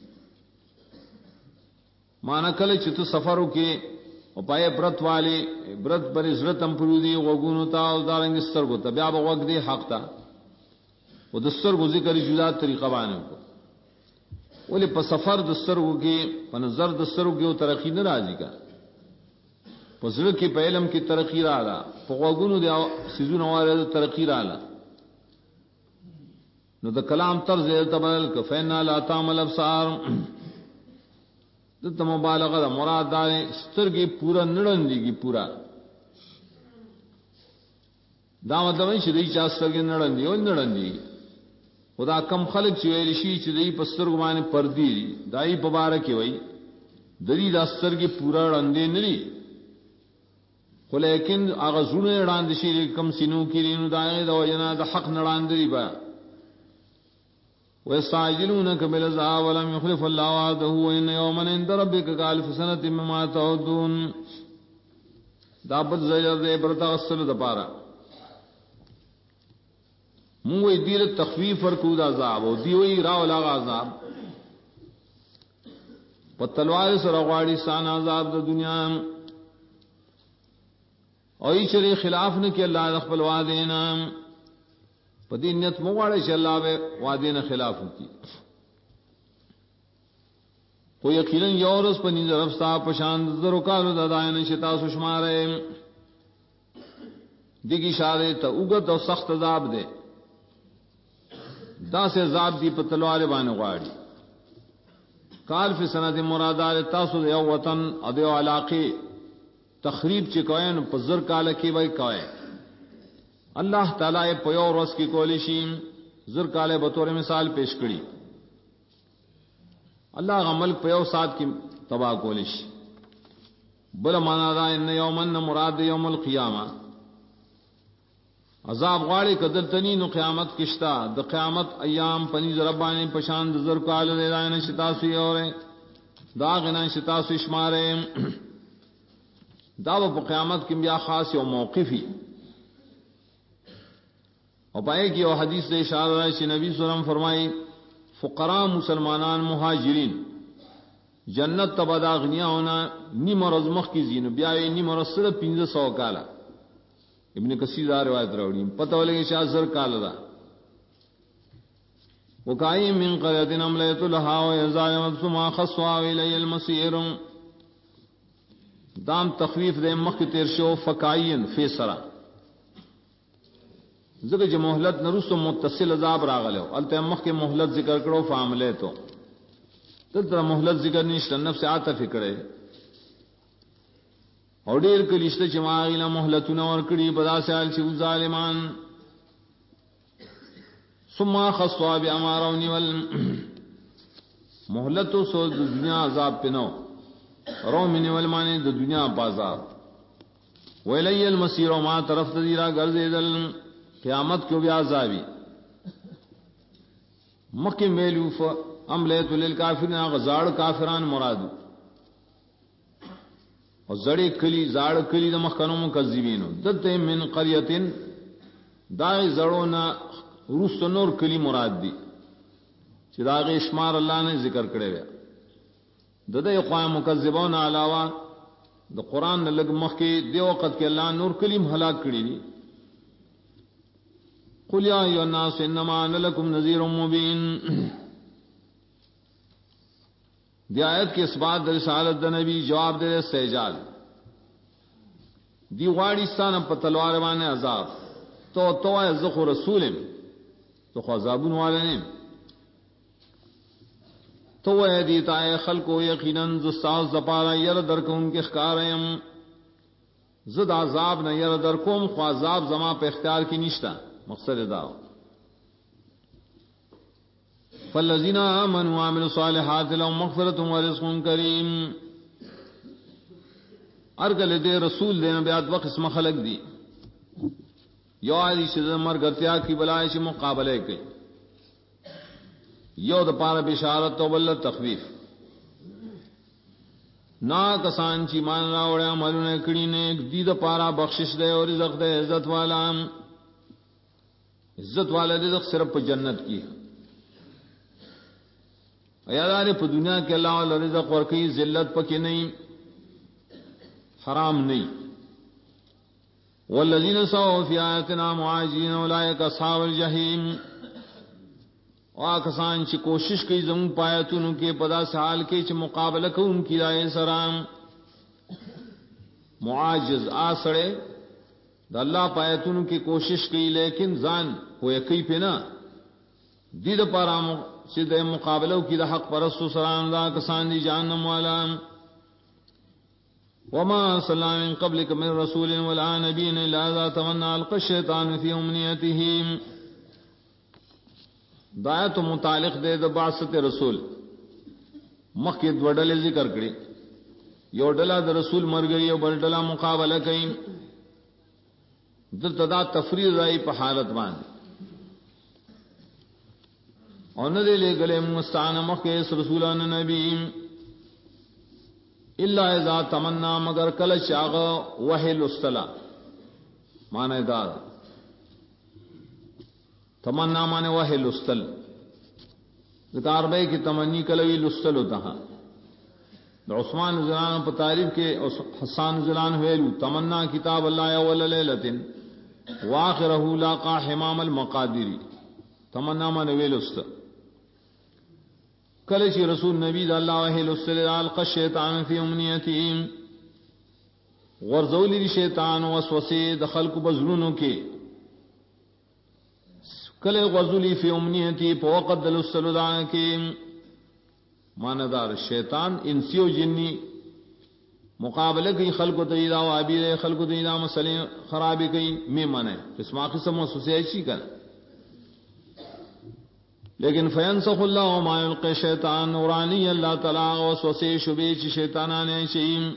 مانا کل چتو سفروں کے اور پائے برت والے برت پر عزرتم پرودی غگون تا اور دارنگ سرگو تا بیا بغوق دے حق تا وہ دستر کو ذکر جدا طریقہ بانے کو ولی پا سفر دسترگو کے پا نظر دسترگو کے وہ ترقی نہ راجی کا پا ذر کی پا علم کی ترقی رالا پا غگونو دے سیزون وارد ترقی رالا نو دا کلام طرز تبدل کا فینا لا تعمل ابصار دتا مبالغہ دا مراد دارے سترگی پورا نڑندی کی پورا دا مطلب ہے شدی چاہ سترگی نڑندی اور نڑندی خدا کم خلق چویلی شی چی دی پسترگو مانے پردی دائی پبارکی وئی دری دا سترگی پورا رندی نری خو لیکن آغا زونے راندشی کم سینو کی رینو دائی دا وجنا دا حق نراندری با وَيَسْتَعْجِلُونَكَ بِالْعَذَابِ وَلَمْ يُخْلِفِ اللَّهُ وَعْدَهُ وَإِنَّ يَوْمًا عِندَ رَبِّكَ كَأَلْفِ سَنَةٍ مِّمَّا تَعُدُّونَ دابت زجر دے برتا غسل دپارا موئی دیر تخفیف ورکود عذاب و دیوئی راو لاغ عذاب پتلوار سر اغواری سان عذاب دا دنیا اوئی چرے خلاف نکی اللہ دخبل وعدینا پدی نیت مواڑے چھ اللہ بے وعدینا خلاف کی کو یقیناً یورس پا نیز رفستا پشاند ذرکالو دادائن شتا سشمارے دیگی شارے تا اگت و سخت عذاب دے دا سے عذاب دی پتلوار بانے غاڑی کال فی سنت مرادار تاسو دیو وطن ادیو علاقی تخریب چکوئن پزر کالکی بائی کوئے اللہ تعالی پیور رس کی کولیشیم زر کالے بطور مثال پیش کری اللہ عمل پیو سات کی تباہ کولیش بل مانا دا ان یومن مراد یوم القیامہ عذاب غاڑی قدر تنین قیامت کشتا د قیامت ایام پنی ربانی پشاند زر کال دے دائن شتاسوی اور داغنا شتاسوی شمارے داو پا قیامت کم بیا خاص یو موقفی اور پائے کی وہ حدیث سے اشارہ ہے کہ نبی صلی اللہ علیہ وسلم فرمائی فقراء مسلمانان مہاجرین جنت تبدا غنیا ہونا نیم اور مخ کی زین بیاوی نیم اور صرف 1500 کالا ابن کثیر روایت راوڑی پتہ لگے شاہ زر کالا دا وکائی من قریت املیت لها ویظالمت ثم خصوا الی المسیر دام تخویف دے مخ تیر شو فکائین فیسرا ذکر جو محلت نرس متصل عذاب راغلو التے مخ کے محلت ذکر کرو فعملے تو تلتر محلت ذکر نشت نفس آتا فکرے اور دیر کلیشت چماغینا محلتنا ورکڑی بدا سیال چیو ظالمان ثم خصوا بیامارونی محلتو سو دنیا عذاب پنو رومنی والمانی دنیا بازار ویلی المسیر و ما طرف تدیرہ گرزی دل قیامت کو بھی عذابی مکی میلوف عملیت للکافرین غزار کافران مرادو اور زڑی کلی زاڑ کلی دا مخکنو مکذبینو دتے من قریتن داغی زڑونا روست نور کلی مراد دی چی داغی اشمار اللہ نے ذکر کرے گیا ددے اقوام مکذبون علاوہ دا قرآن لگ مخی دے وقت کے اللہ نور کلیم ہلاک کری دی قل یا ایھا الناس انما انا لکم نذیر مبین دی آیت کے اس بات رسالت دا نبی جواب دے سیجال دی غاڑی ستانا پا تلوار بانے عذاب تو ازخو رسولم تو خو عذابون والنیم تو اے دیتا اے خلقو یقیناً زستاز دپارا یر درک ان کے اخکاریم زد عذاب نہ یر درکوم خو عذاب زما پہ اختیار کی نشتا مقصد داو فالذین آمنوا وعملوا الصالحات لهم مغفرۃ ورزق کریم ارگل دے رسول دے بیات وقت اسم خلق دی یو علی شد مرگتیا کی بلائش مقابلے کی یو د پارا بشارت تو بل تخویف نا کسان چی مان راوڑے عملوں نے کڑی نے دی د پارا بخشش دے اور رزق دے عزت والا رزق صرف جنت کی یادارے پہ دنیا کے اللہ والا رزق ورکی ذلت پکی نہیں حرام نہیں والذین سعوا فی آیاتنا معاجزین اولئک اصحاب الجحیم آکسان چی کوشش کی زمون پایتون کے پدا سحال کے چی مقابلہ کو ان کی رائے سرام معاجز آسڑے دا اللہ پایتون کی کوشش کی لیکن زان کو یقی پہ نا دید پارا سید مقابلہ کی دا حق پرستو سرام دا کسان دی جہنم والا وما صلی من قبلک من رسول ولا نبین الا ذا تمنا القى الشیطان فی امنیتہم دایت متعلق دے د بعثت رسول مخی دوڑلے ذکر کری یو ڈلا د رسول مر گئی یو بل ڈلا مقابلہ کئی در تدا تفریر رائی پہ حالت باندھ اور نہ دے لے گلے مستعان مخی اس رسولان نبی اللہ اذا تمنا مگر کل شاغ وحی لستلا معنی دار تمنا مانے وحی لستل ذکر بے کی تمنی کلوی لستل ہوتا ہے عثمان زلان پر تعریف کے حسان زلان ہوئلو تمنا کتاب اللہ اول لیلتن واخرہ لاقا حمام المقادری تمنا مانے وی لستل کلچی رسول نبی دا اللہ وحی لستل القى الشیطان فی امنیتیم غرزولی دی شیطان وسوسے دخل کو بزرونوں کے کلے غزولی فی امنیتی پا وقت دل السلدان کے ماندار شیطان انسی و جنی مقابلہ کی خلق و تیدا و عبیر خلق و تیدا مسئلے خرابی کی میں مانے قسم قسم وسوسے ایسی کر لیکن فینسخ اللہ ما یلقی شیطان نورانی اللہ تعالی وسوسے شبے چ شیطانانے شیم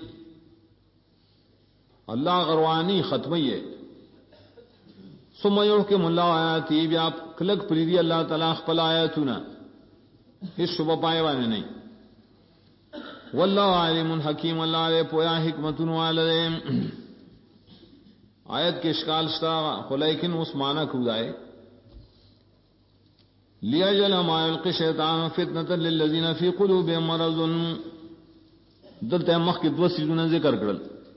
اللہ غروانی ختمی ہے ثم یحکم اللہ آیاتی بیا کلک پریدی اللہ تعالی خپل آیاتنا اس شبہ پائے وانے نہیں واللہ عالم حکیم اللہ علیہ پویا حکمت والے آیت کے اشکال شتا لیکن اس معنی کھدائے لیجل ما یلقی شیطان فتنة للذین فی قلوبهم مرض دلتے مخ کی دو سیزوں ذکر کرل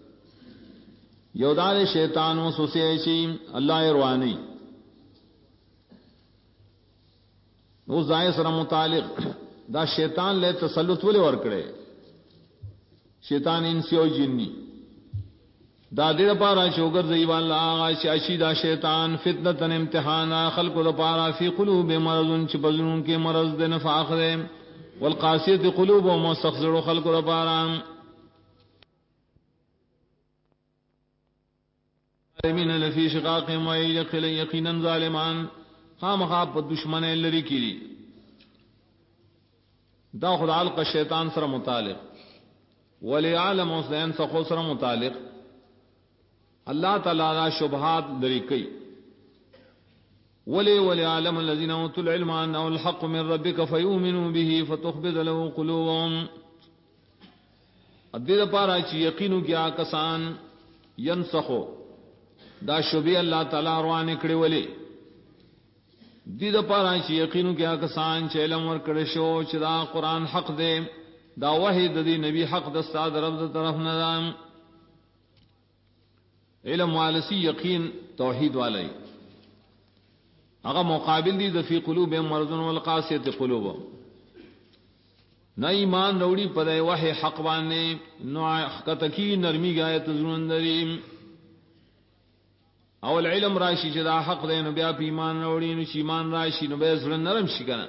یودار شیطان وسوسے ایسی اللہ روانی وہ ظاہر سر متعلق دا شیطان لے تسلط ولے ورکڑے شیطان انسی و جنی دا دیر پارا چوگر زیوان لاغا چاشی دا شیطان فتنتن امتحانا خلق دا پارا فی قلوب مرضن چی بزنون کے مرض دے نفاق دے والقاسیت قلوب و مستخزر خلق دا پارا من لفی شقاق معید یقینا ظالمان خام خواب پا دشمن لری کی دی دا خدا علق شیطان سر متعلق ولی عالم حسین سخو سر متعلق اللہ تعالی شبہات لری کی ولی عالم الذین اوتوا العلم انه الحق من ربک فیؤمنوا به فتخبت له قلوبهم ادید پارا چی یقینو کیا کسان ینسخو دا شبی اللہ تعالی روان کڑی ولی دید پارا چی یقینو کیا کسان چی علم ورکڑی شو چی دا قرآن حق دے دا وحید دی نبی حق دستا دا رب دا طرف ندام علم والسی یقین توحید والی اگا مقابل دی دفی قلوب مرضن والقاسیت قلوب نہ ایمان روڑی پدے وحی حق بانے نو حقتکی نرمی گایت زنندریم اول علم راشی چدا حق دے نو بیا پی ایمان روڑی نو ایمان راشی نو بیا زرن نرم شکنا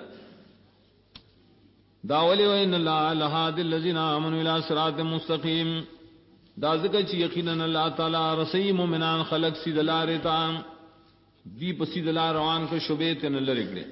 داولی وین اللہ لہاد الذین آمنوا الى صراط مستقیم دا ذکر چی یقینا اللہ تعالی رسی مومنان خلق سید لارتا دی پسید لار روان کو شبیت نلرکڑے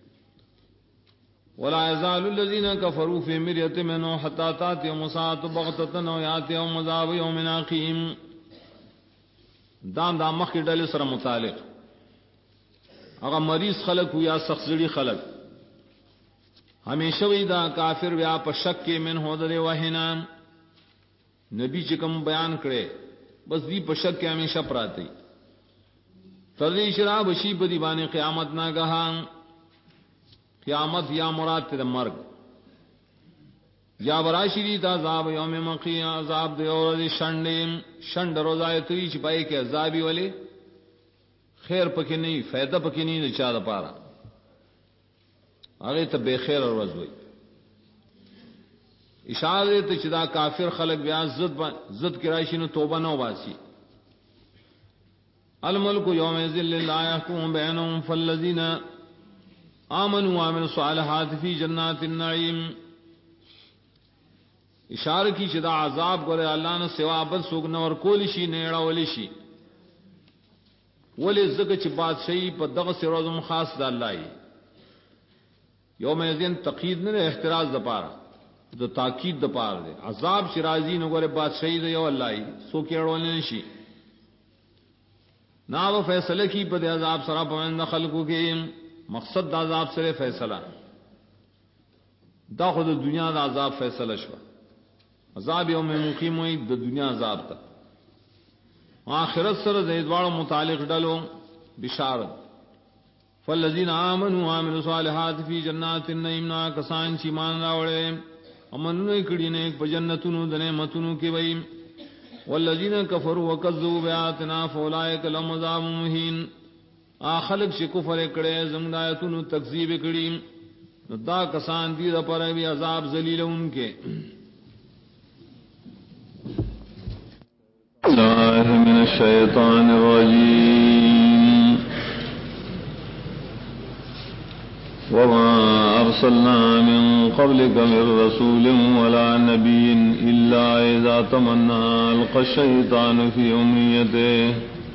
ولا يزال الذين كفروا في مرية منه حتى تأتيهم الساعة بغتة أو يأتيهم عذاب يوم عقيم دان دا مخ ڈل سر متعلق اگر مریض خلق ہو یا سخزڑی خلق ہمیشہ وی دا کافر ویا پر شک کے من ہو دے وحنا نبی چکم بیان کرے بس دی پر شک کے ہمیشہ پراتی تردی شراب شیب دیبان قیامت نہ کہا قیامت یا مراد تے مرگ یا براشی دی تا عذاب یوم مقی عذاب دی اور دی شنڈ روزائے توی چپائی کے عذابی والے خیر پکی نہیں فیدہ پکی نہیں چاہ دا پارا آگے تا بے خیر اور وزوئی اشارے تا چدا کافر خلق بیا زد کرائشی نو توبہ نو باسی الملک یوم ذل اللہ یحکم بینہم فالذین آمنوا وعملوا الصالحات فی جنات النعیم اشارہ کی چدا عذاب کرے اللہ نے سوا بد سوگنا اور کولشی نیڑا ولیشی ولی زکہ چ بادشاہی پر دغ سے روزم خاص دا اللہ یوم ذین تقید نے احتراز دا پارا تو تاکید دا پار دے عذاب شرازی نو گرے بادشاہی دے یو اللہ سو کیڑو نشی نا وہ فیصلہ کی پد عذاب سرا پوند خلقو کے مقصد دا عذاب سرے فیصلہ دا خود دنیا دا عذاب فیصلہ شوا عذاب یوم مقیم ہوئی دا دنیا عذاب تا آخرت سر دیدوار متعلق ڈلو بشارت فالذین آمنوا وعملوا الصالحات فی جنات النعیم نا کسان چی مان راوڑے امنو اکڑی نے ایک پجنتنو دنے متنو کی وئی والذین کفروا وکذبوا بآیاتنا فاولئک لهم عذاب مہین خلق چی کفر اکڑے زمد آیتنو تکذیب اکڑی دا کسان دی دا پر بھی عذاب ذلیل ان کے اللہ من الشیطان الرجیم وما أرسلنا من قبلك من رسول ولا نبي إلا إذا تمنى ألقى الشيطان في أمنيته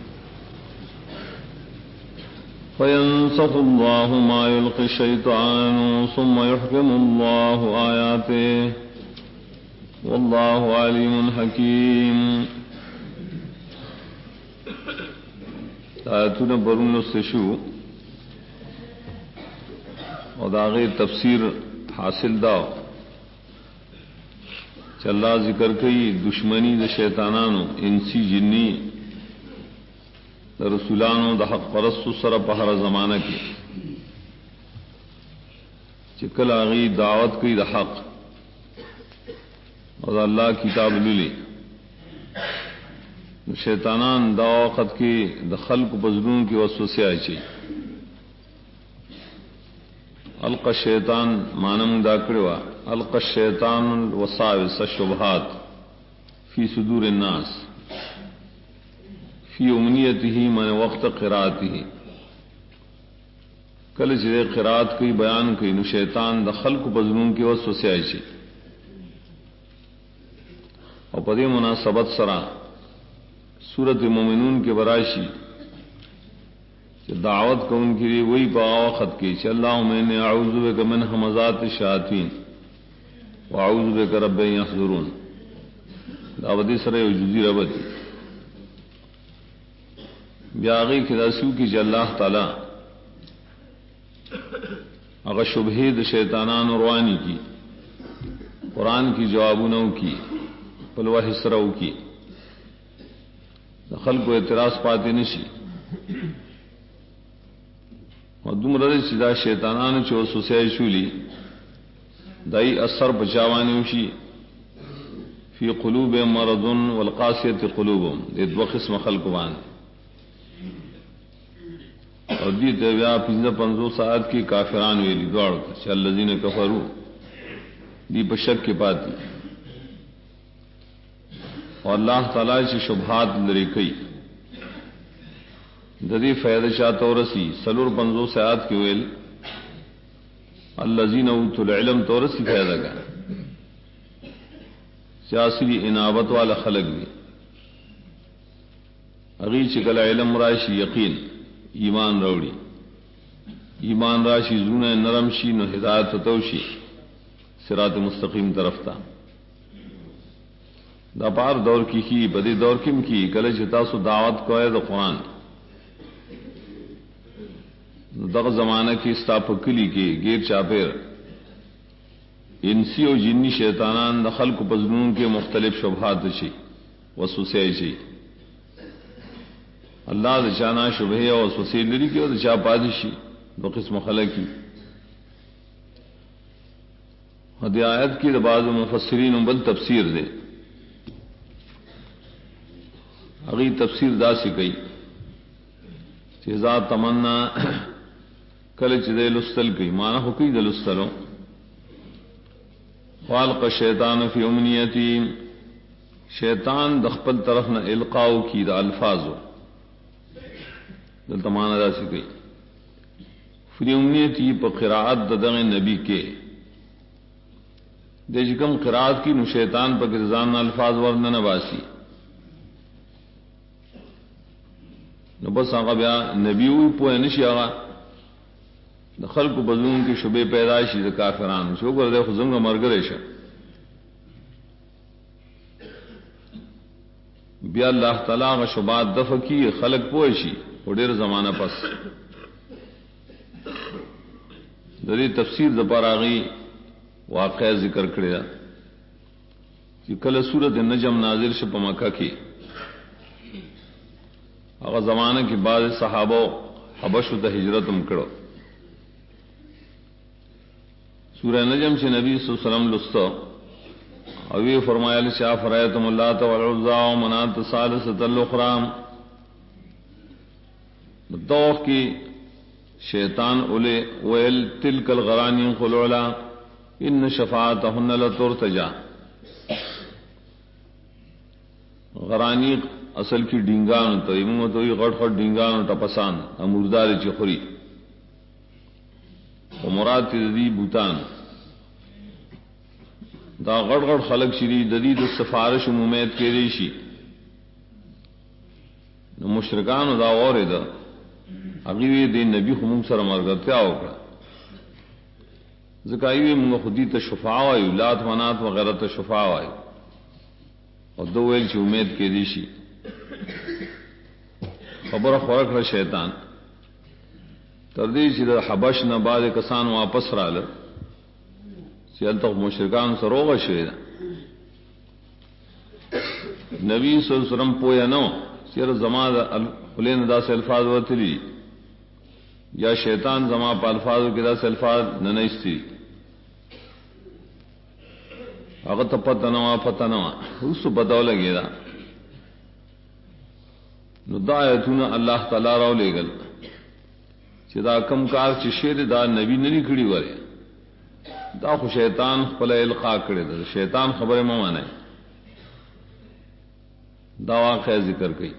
فينسخ الله ما يلقي الشيطان ثم يحكم الله آياته والله عليم حكيم. آیتون برون استشو اور داغی تفسیر حاصل دا چلا ذکر کئی دشمنی د شیطانانو انسی جنی د رسولانو د حق پرست سره په هر زمانہ کې چې کله هغه دعوت کوي د حق او د الله کتاب لولي شیطانان دا وخت کې د خلق بزرون کې وسوسه اچي القى الشیطان مانم دا کړوا القى الشیطان الوساوس الشبهات فی صدور الناس فی امنیته من وقت قراءته کله چې قرات کوي بیان کوي نو شیطان د خلق بزرون کې وسوسه اچي او په دې مناسبت سره سورۃ المؤمنون کے براشی دعوت کو ان کے لیے وہی باوقت کی کہ اللہم انی اعوذ بک من ہمزات الشیاطین واعوذ بک رب ان یحضرون دعوت سره یو جزئی ربط بیا غي کداسو کی چې الله تعالی هغه شبهه د شیطانانو رواني کی قرآن کی جوابونو کی پلوه سره کی خلق کو اعتراض پاتے نشي او دومره چې دا شیطانانو چې وسوسه شولي دای اثر بچاوانی وشي فی قلوب مرض والقاسیه قلوبهم د دوه قسم خلق باندې او دې ته بیا 55 ساعت کې کافرانو ویلي دوړ چې الذين کفروا دی په شک کې پاتې اور اللہ تعالی سے شبہات لری کئی ددی فیض شاہ تورسی سلور 50 ساعت کے ویل الذین اوتوا العلم تورسی فیض کا سیاسی انابت والا خلق بھی اگی چکل علم راشی یقین ایمان روڑی ایمان راشی زون نرم شی نو ہدایت توشی صراط مستقیم طرف تا دا پار دور کی بدی دور کم کی کله چې تاسو دعوت کوئ د قرآن دغه زمانہ کې ستاپ کلی کې غیر چاپیر انسی او جنی شیطانان د خلق پزنون کې مختلف شبهات شي وسوسه شي الله د جانا شبهه او وسوسه لري کې او د چا پاتې شي دو قسم خلق کی هدی آیت کې د بعض مفسرین بل تفسیر ده اگئی تفسیر دا سی گئی چیزا تمنا کل چدے لستل گئی مانا ہو کئی دلستلوں خالق شیطان فی امنیتی شیطان دخپل طرف نہ القاؤ کی دا الفاظو دل تمانا دا سی گئی فی امنیتی پا قراءت دغ نبی کے دیجکم قراءت کی نو شیطان پا گرزان الفاظ ورن نباسی نو بس هغه بیا نبی وی په نشي هغه د خلق بزون کې شوبې پیدا شي د کافرانو شو ګرځي خو څنګه مرګ شه بیا الله تعالی غ شوبات دفع کی خلق پوه شي په ډېر زمانہ پس د دې تفسیر د پاراغي واقع ذکر کړی دا چې کله سورۃ النجم نازل شو په مکه کې هغه زمانہ کې بعض صحابه حبشو ته هجرت هم کړو سورہ نجم سے نبی صلی اللہ علیہ وسلم لستو او وی فرمایل شاہ فرایتم اللات والعزى ومنات الثالثه الاخرى دوخ کی شیطان اولے ویل تلک الغرانی خلولا ان شفاعتهن لترتجى غرانی اصل کی ڈینگان تو ایمو تو غټ غټ ډینګان ټپسان امردار چخوري و مراد دی بوتان دا غڑ غڑ خلق شری ددید سفارش امید کے ریشی مشرکان دا اور دا اگیوی دین نبی خموم سر مرگتیا ہوگا زکایوی منگ خودی تا شفاع وائی لات منات وغیرہ تا شفاع وائی اور دو ویل چی امید کے ریشی خبر خورک را شیطان تردیش دا حبش نباد کسان واپس را لر چیل تک مشرکان سروغ شوید نبی صلی اللہ علیہ وسلم پویا نو چیر زمان خلین دا سے الفاظ ورطلی یا شیطان زمان پا الفاظو کی دا سے الفاظ ننیستی اگر تا پتہ نوا اس تو پتہ لگی دا نو دا آیتون اللہ تعالی راو لے گل چی دا کم کار چی شیر دا نبی ننی کھڑی ورے دا خو شیطان خپل القا کړي دا شیطان خبره مو مانه دا واقع ذکر کړي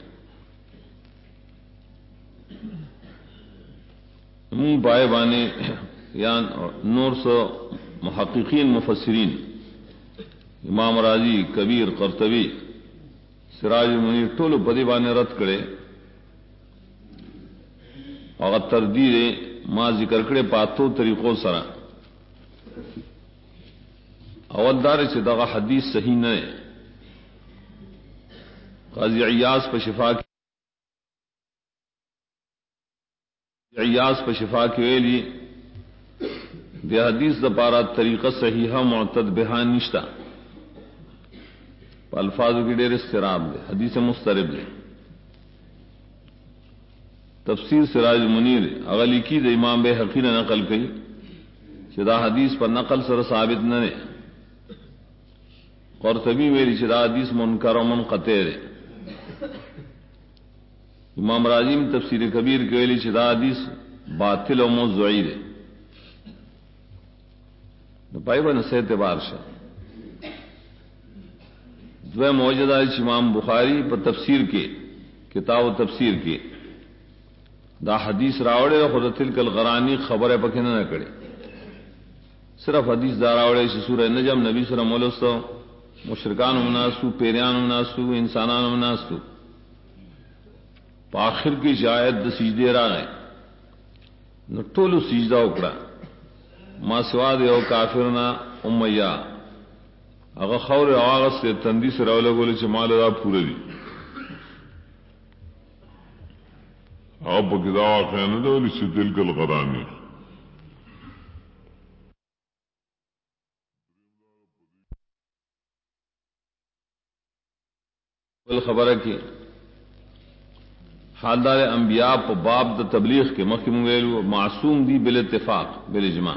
مون بای باندې یا نور سو محققین مفسرین امام رازی کبیر قرطبی سراج منیر ټول په دې باندې رد کړي هغه تردید ما ذکر کړي پاتو طریقو سره اول دار سے دغا حدیث صحیح نہ ہے قاضی عیاض پہ شفا کی ویلی بے حدیث دپارا طریقہ صحیحہ معتد بہان نشتا الفاظ کی ڈیر استراب دے حدیث مسترب دے تفسیر سراج منیر اغلی کی دے امام بے حقی نے نقل کی شدا حدیث پر نقل سر ثابت نہ نے قرطبی میری شدا حدیث منکر و منقطع ہے امام راضی میں تفسیر کبیر کے ویلی شدا حدیث باطل و موضوعی ہے پائی بن سے اعتبار شاہ دو موجودہ امام بخاری پر تفسیر کے کتاب و تفسیر کے دا حدیث راوڑے خود تلک الغرانی خبر پکن نہ کرے صرف حدیث داراوڑے سورہ نجم نبی صلی اللہ علیہ وسلم مشرکان مناسو پیریان مناسو انسانان مناسو پاخر کی شاید د سجدے را گئے نو ټولو سجدہ وکړه ما سوا د یو کافرنا امیہ هغه خور اواغ سے تندی سره ولګول چې مال را پوره دي او په کې دا واقع نه دی چې دل کل غرانی بل خبره کی حالدار انبیاء په باب د تبلیغ کې مخکې مونږ ویلو معصوم دي بل اتفاق بل اجماع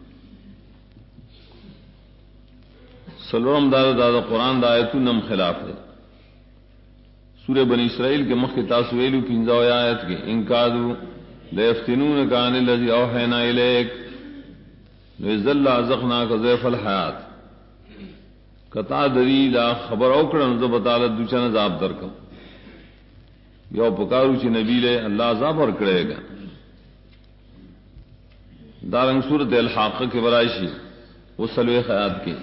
سلورم دا قرآن دا آیتونم خلاف ہے سورہ بنی اسرائیل کے مخ تاسو ویلو 15 آیت کے ان کادو لیفتنونک عن الذی اوحینا الیک لذل ازقناک ضیف الحیات کتا دلیل خبر اوکړه نو بتاله دوچن عذاب درکم یو پکارو چې نبی له الله عذاب ور کړهګا دارنګ سورۃ الحاقہ کے برائشی وصلوی خیات کے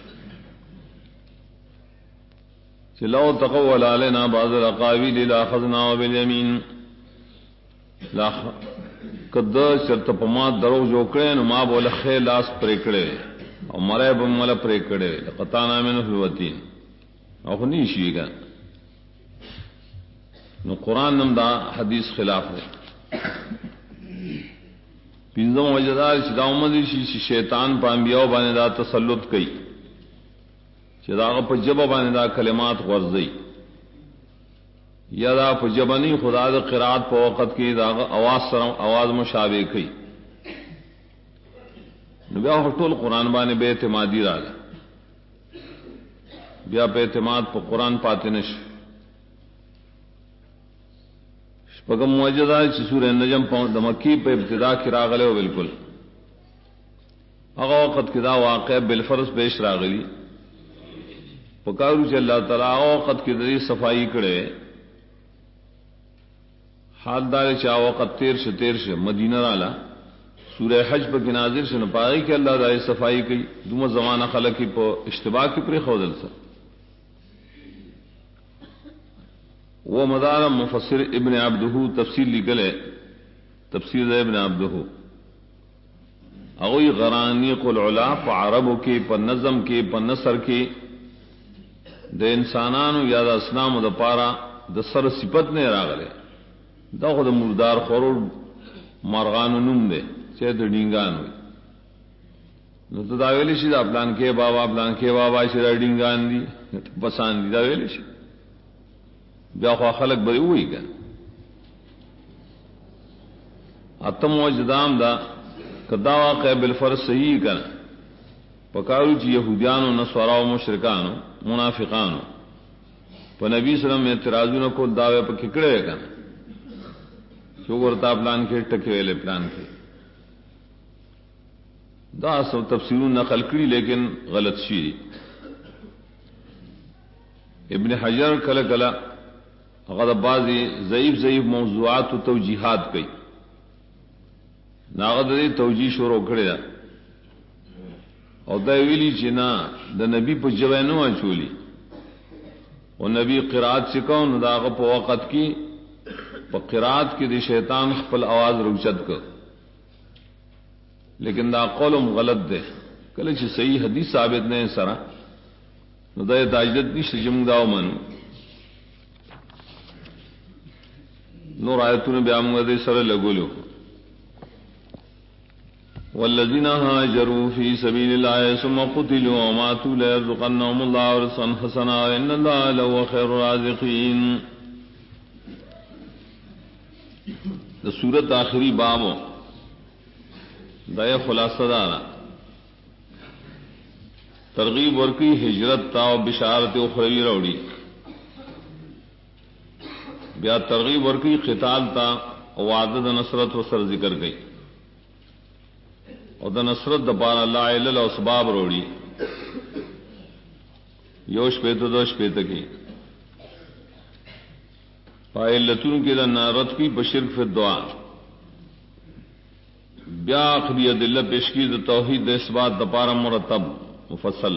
لو تقول علينا بعض الاقاويل لاخذنا بالیمین لا قد شرط پما درو جو کړي نو ما بوله خلاص پرې کړي او مړې به مل پرې کړي لقطانا من الوتين او خني شيګا نو قران نم دا حدیث خلاف ہے پینځم وجدار چې دا عمر شي شیطان په انبیاء باندې دا تسلط کوي چې دا په جبه باندې دا کلمات غورځي یا دا په جبنی خدا د قرات په وخت کې دا आवाज سره आवाज مشابه کوي نو بیا ټول قران باندې به اعتمادي راغله بیا په اعتماد په قران پاتې نشي شپږم موجوده چې سورہ نجم په د مکی په ابتدا کې راغله او بالکل هغه وخت کې دا واقع بالفرض پیش راغلی پکارو چې الله تعالی وخت کې د صفائی کړي حال دار چې وخت تیر شه مدینه رااله سورہ حج پر نازل سے نپائی کہ اللہ دائے صفائی کی دوم زمانہ خلق کی پو اشتباہ کی پر خودل سا وہ مدار مفسر ابن عبدہ تفسیر لکلے تفسیر ابن عبدہ اغوی غرانیق العلا پا عربو کے پا نظم کے پا نصر کے دا انسانانو یا دا اسلام دا پارا دا سر صفت نے راغلے دا خود مردار خورو مارغانو نم دے چاہے دا ڈینگان ہوئی نو تو دا ویلی شی دا پلان کے بابا شی دا ڈینگان دی پسان دی دا ویلی شی بیا خواہ خلق بری ہوئی گا اتم وجدام دا کدا واقع بالفرض صحیح کر پکارو چی یہودیانو نصاراو مشرکانو منافقانو پا نبی صلی اللہ علیہ وسلم اعتراضونو کو دعوے پا ککڑے کن چو ورطا پلان کے ٹکے ویلے پلان کے دا سو تفسیرون نقل کری لیکن غلط شیری ابن حجر کلا کلا غضب بازی ضعیف موضوعات و توجیحات کئی ناغد دے توجیح شروع کرے دا او دا ویلی چی نا دا نبی پا جوینو چولی و نبی قرآت سکاو نو دا پا وقت کی پا قرآت کی دی شیطان خپل آواز روچت کر لیکن دا قولم غلط دے کلے چی صحیح حدیث ثابت نہیں سرا نو دا تاجدت نیشت جمگ داو منو نور آیتون بیامگا دے سر لگولو والذین هاجروا فی سبیل اللہ ثم قتلوا وماتوا ليرزقنهم اللہ رزقا حسنا ان اللہ لهو خیر الرازقین. دا سورت آخری بابو دا خلاصہ دارا ترغیب ورکی ہجرت تا و بشارت اخروی روڑی بیا ترغیب ورکی قتال تا وعدد نصرت و سر ذکر گئی اور دا نصرت دا پارا لا علل و سباب روڑی یوش پیتا دوش پیتا کی فائلتون کی دا نارت کی بشرک فی الدعا بیا آخری دلہ پیشکی دا توحید دا اثبات دا پارا مرتب مفصل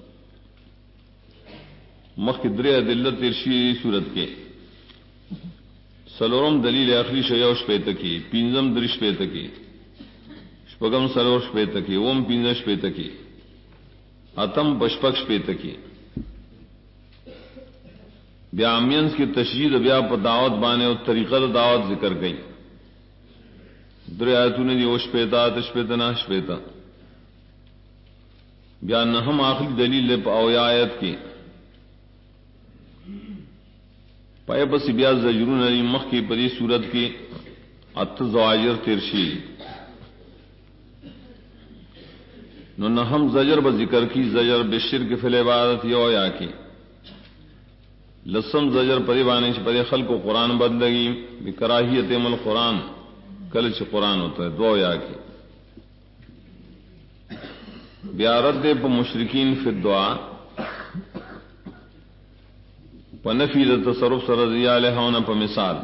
مخی درے دلہ ترشی صورت کے سلورم دلیل آخری شیوش پیتا کی پینزم درش پیتا کی شپگم سلوش پیتا کی اوم پینزش پیتا کی اتم پشپکش پیتا کی بیا امینس کی تشجید بیا پا دعوت بانے اور طریقہ دعوت ذکر گئی در آیتوں نے دی اوش پیتا تش پیتا ناش پیتا بیا نہم آخری دلیل لے پا اویا آیت کی پائے بس بیا زجرون علی مخ کی پری صورت کی ات زواجر ترشی نو نہم زجر ب ذکر کی زجر بشرک فی العبادت یو یا کی لسم زجر پری بانے چ پری خلق کو قرآن بدلگی بکراہیت عمل قرآن کل چ قرآن ہوتا ہے دو یا کی بیارت دے پا مشرکین فی الدعا پا نفی دا تصرف سر رضیال ہونا پا مثال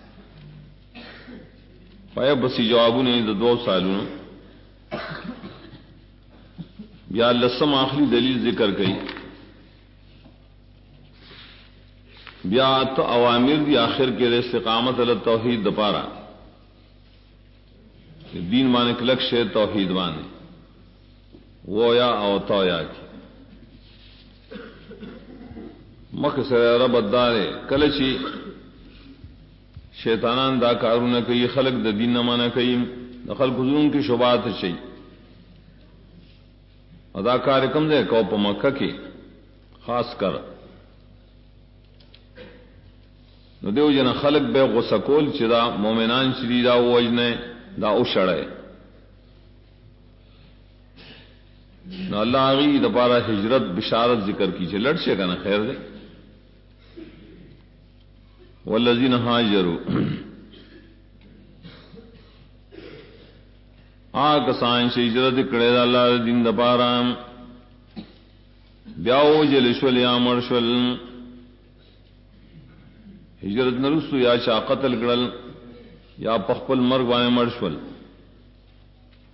پایا بسی جوابو نہیں دا دو سالوں یا لسم آخری دلیل ذکر گئی بیا تو اوامر دی آخر کے لئے استقامت علی توحید دپارا دین مانے کلک شے توحید مانے وہ یا او تو یا کی مخصر رب الدارے کلچی شیطانان دا کارونه کئی خلق دا دین نمانا کئی دا خلق حضورن کی شبات چی ادا کارکم دے کو پا مکہ کی خاص کر نو دیو جنا خلق بے غسکول چی دا مومنان چی دا وجنے دا او شڑے نو اللہ آگی دا پارا ہجرت بشارت ذکر کی چھے لڑ چھے کنا خیر دے والذین ہاجروا آکا سائن سے ہجرت کڑے دا اللہ دین دا پارا بیاو جلشول یا مرشول ہجرت نرسو یا چا قتل کڑل یا پخپل مرگ وانے مرشول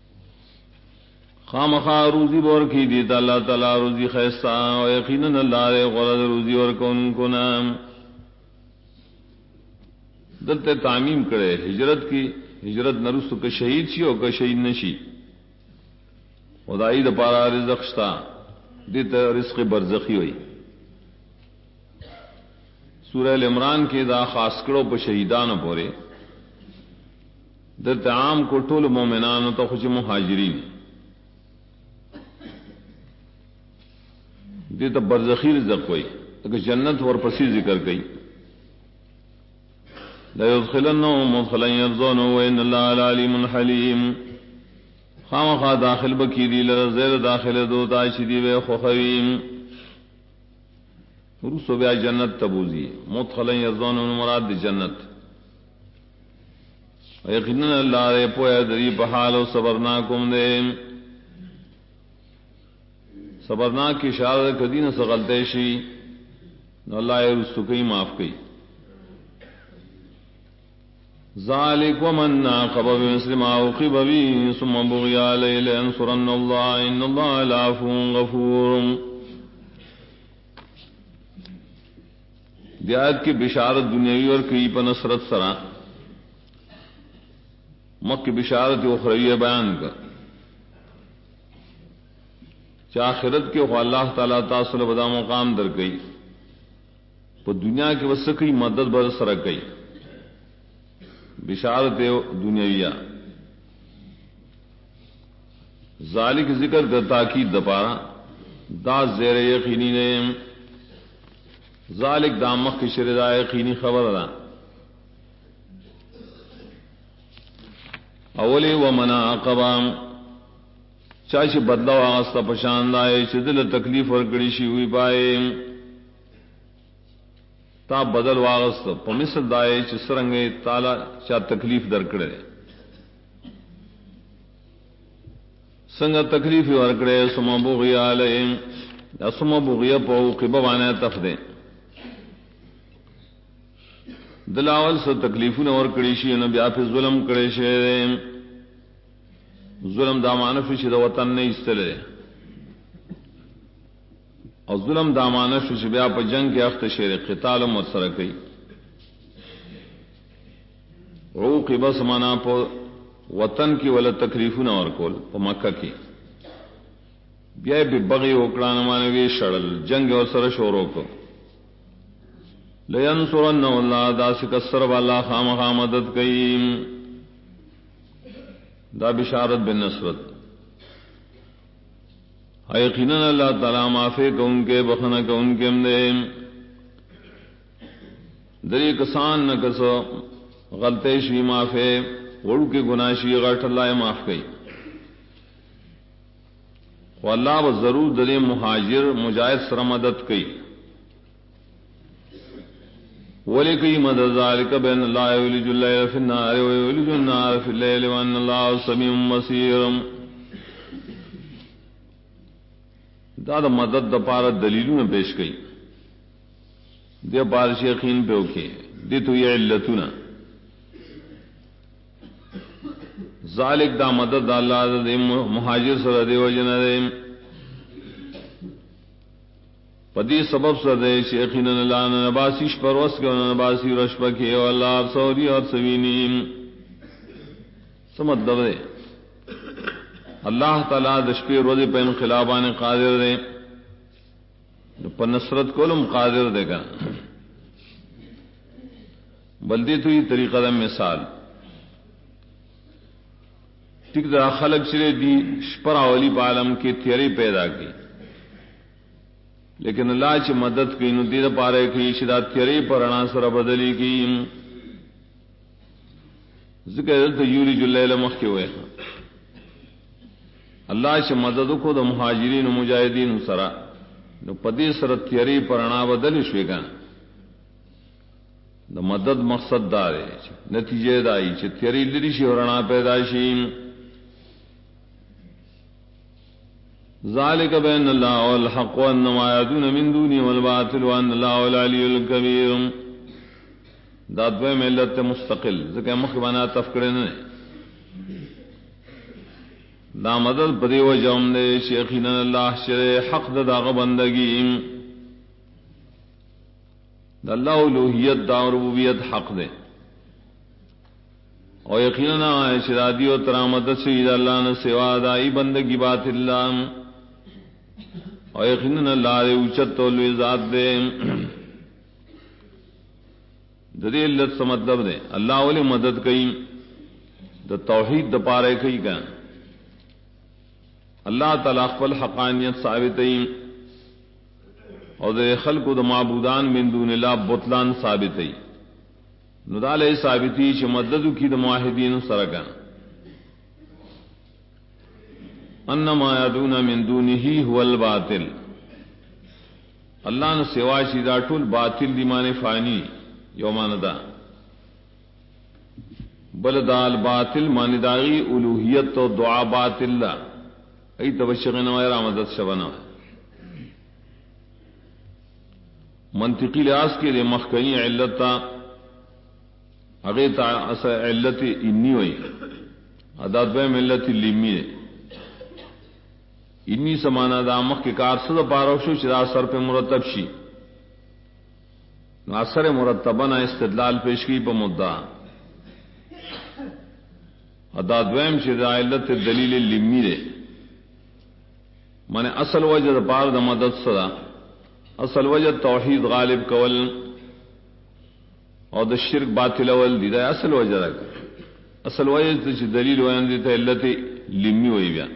خامخا روزی بور کی دیتا اللہ تعالی روزی خیستہ و یقیناً اللہ رے غرض روزی اور کون کو نام دلتے تعمیم کرے ہجرت کی ہجرت نرست کا شہید شی اور کا شہید نشی خدائی دپارا رزق شتا دیتا رزق برزخی ہوئی سورہ عمران کے دا خاص کرو پہ شہیدان پورے دلتے عام کو ٹول مومنان تو خوش مہاجرین دیتا برزخی رزق ہوئی کہ جنت اور پسی ذکر گئی لَيُدْخِلَنَّهُمْ مُدْخَلًا يَرْضَوْنَهُ وَإِنَّ اللَّهَ عَلِيمٌ حَلِيمٌ خامخا داخل بکیری لرزیر داخل دوتا چدی وے خوخویم رسو بیا جنت تبوزی مدخلا يرضونه مراد جنت یقیناً اللہ رے پویا دری بحال و صبرناکم دے صبرناک کی اشارہ کدین سغلتے شی اللہ رسو کئی معاف کئی ذالک ومن عاقب بمثل ما عوقب به ثم بغي عليه لينصرن الله ان الله لعفو غفور دیات کی بشارت دنیاوی اور کئی پر نصرت سرا مکہ بشارت اخروی بیان کر چاخرت کے اللہ تعالی تعالی بدا مقام در گئی تو دنیا کے وسکی مدد برسر گئی بشارت دنیاویہ ذالک ذکر کا تاکید دپارا دا زیر یقینی نے ذالک دامک کی شردا یقینی خبر دا اولی و منا عقبام چاچ بدلا واسطہ پشاند آئے چدل تکلیف اور گڑیشی ہوئی پائے تا بدل واغست پمثل دائے چسرنگے تالا چا تکلیف درکڑے سنگ تکلیف ورکڑے سما بغی علیہم اسما بغی پو قبوانے تفدے دلاول سے تکلیفون اور کڑیشی نبی آپ ظلم کڑے شے ظلم دامان فش دا وطن نے استلے اور ظلم دامان فش بیا پا جنگ کے اخت شیر قتال مرسر کئی روقی بس مانا پا وطن کی ولا تکلیفون اور کول پا مکہ کی بیا بی بغی اکڑان مانوی شڑل جنگ اور سر شوروں کو لینصرن اللہ دا سکسر والا خام مدد کئی دا بشارت بن نصرت یقیناً اللہ تعالی معافی کو ان کے بخنا کو ان کے امدے دری کسان نہ کسو غلطے شی معافی وڑو کے گناہ شی غٹ اللہ معاف کئی واللہ و ضرور دری مہاجر مجاہد سر مدد کئی وَلِكَيْ مَدَدْ ذَلِكَ بَيْنَ اللَّهِ وَلِجُ اللَّيْلَ فِي النَّهَارِ وَيُولِجُ النَّهَارَ فِي اللَّيْلِ وَأَنَّ اللَّهَ سَمِيعٌ بَصِيرٌ دا مدد دا پارا دلیلوں پیش گئی دے پارش یقین پہ اوکے دے تو یہ علتنا ذالک دا مدد دا اللہ دے مہاجر سر دے وجنہ دے پدی سبب سے دے شیخین اللہ نباسیش پروس کے نباسی رشپا کے واللہ سوری اور سوینیم سمت دے اللہ تعالیٰ دشپی روزی پہ انقلابان قادر دے پر نصرت کولم قادر دے گا بلدی تو یہ طریقہ دا مثال ٹک دا خلق چلے دی شپراولی پالم کی تیری پیدا کی لیکن اللہ چی مدد کی نو دید پارے کی شدا تیری پر عناصر بدلی کی ذکر دلتا یولج اللیل مخی ہوئے اللہ چی مدد کو دا مہاجرین و مجاہدین سرا نو پدی سر تیری پر عنا بدلی شوئے گا دا مدد مقصد دارے نتیجے دائی چی تیری لری شی اور عنا پیداشیم ذالک بین اللہ والحق وانما یدون من دونی والباطل وان اللہ والعلی الکبیر دادوے میں علت مستقل ذکر مخبانا تفکرن دا مدد پدی و جوم دے شیخینا اللہ شرع حق دا بندگی دا اللہ الوہیت دا ربوبیت حق دے اور یقینا شرادی و ترامدت سید اللہ نے سوا دائی بندگی بات اللہ اور یقینا اللہ دے اوچت و ذات دے ددی علت سے مطلب دے اللہ والی مدد کئی دا توحید دا پارے کئی کا اللہ تعالی خپل حقانیت ثابتئی اور دے خلق دا معبودان من دون اللہ بطلان ثابتئی ندال ثابتی چھ مدد کی دا معاہدین سرکا انما یدون من دونه هو الباطل اللہ نے سوا شیدا ټول باطل دی معنی فانی یومان دا بل دال باطل معنی داغی الوہیت تو دعا باطل لا ای تبشغن ویرا مدد شبنا منطقی لحاظ کے لئے مخکنی علتا اغیتا اصل علت انی ہوئی اداد بیم علت لیمی ہے انی سمانا دا مخ کے کار صد پاروشو چرا سر پہ مرتب شی اثر مرتبنا استدلال پیش کی پا مدعا اداد بیم چرا علت دلیل لیمی دے مانے اصل وجہ دا پار دا مدد صدا اصل وجہ توحید غالب کول اور دا شرک باطل اول دی دا اصل وجہ دا اصل وجہ دا چی دلیل ویان دیتا علت لیمی ہوئی بیا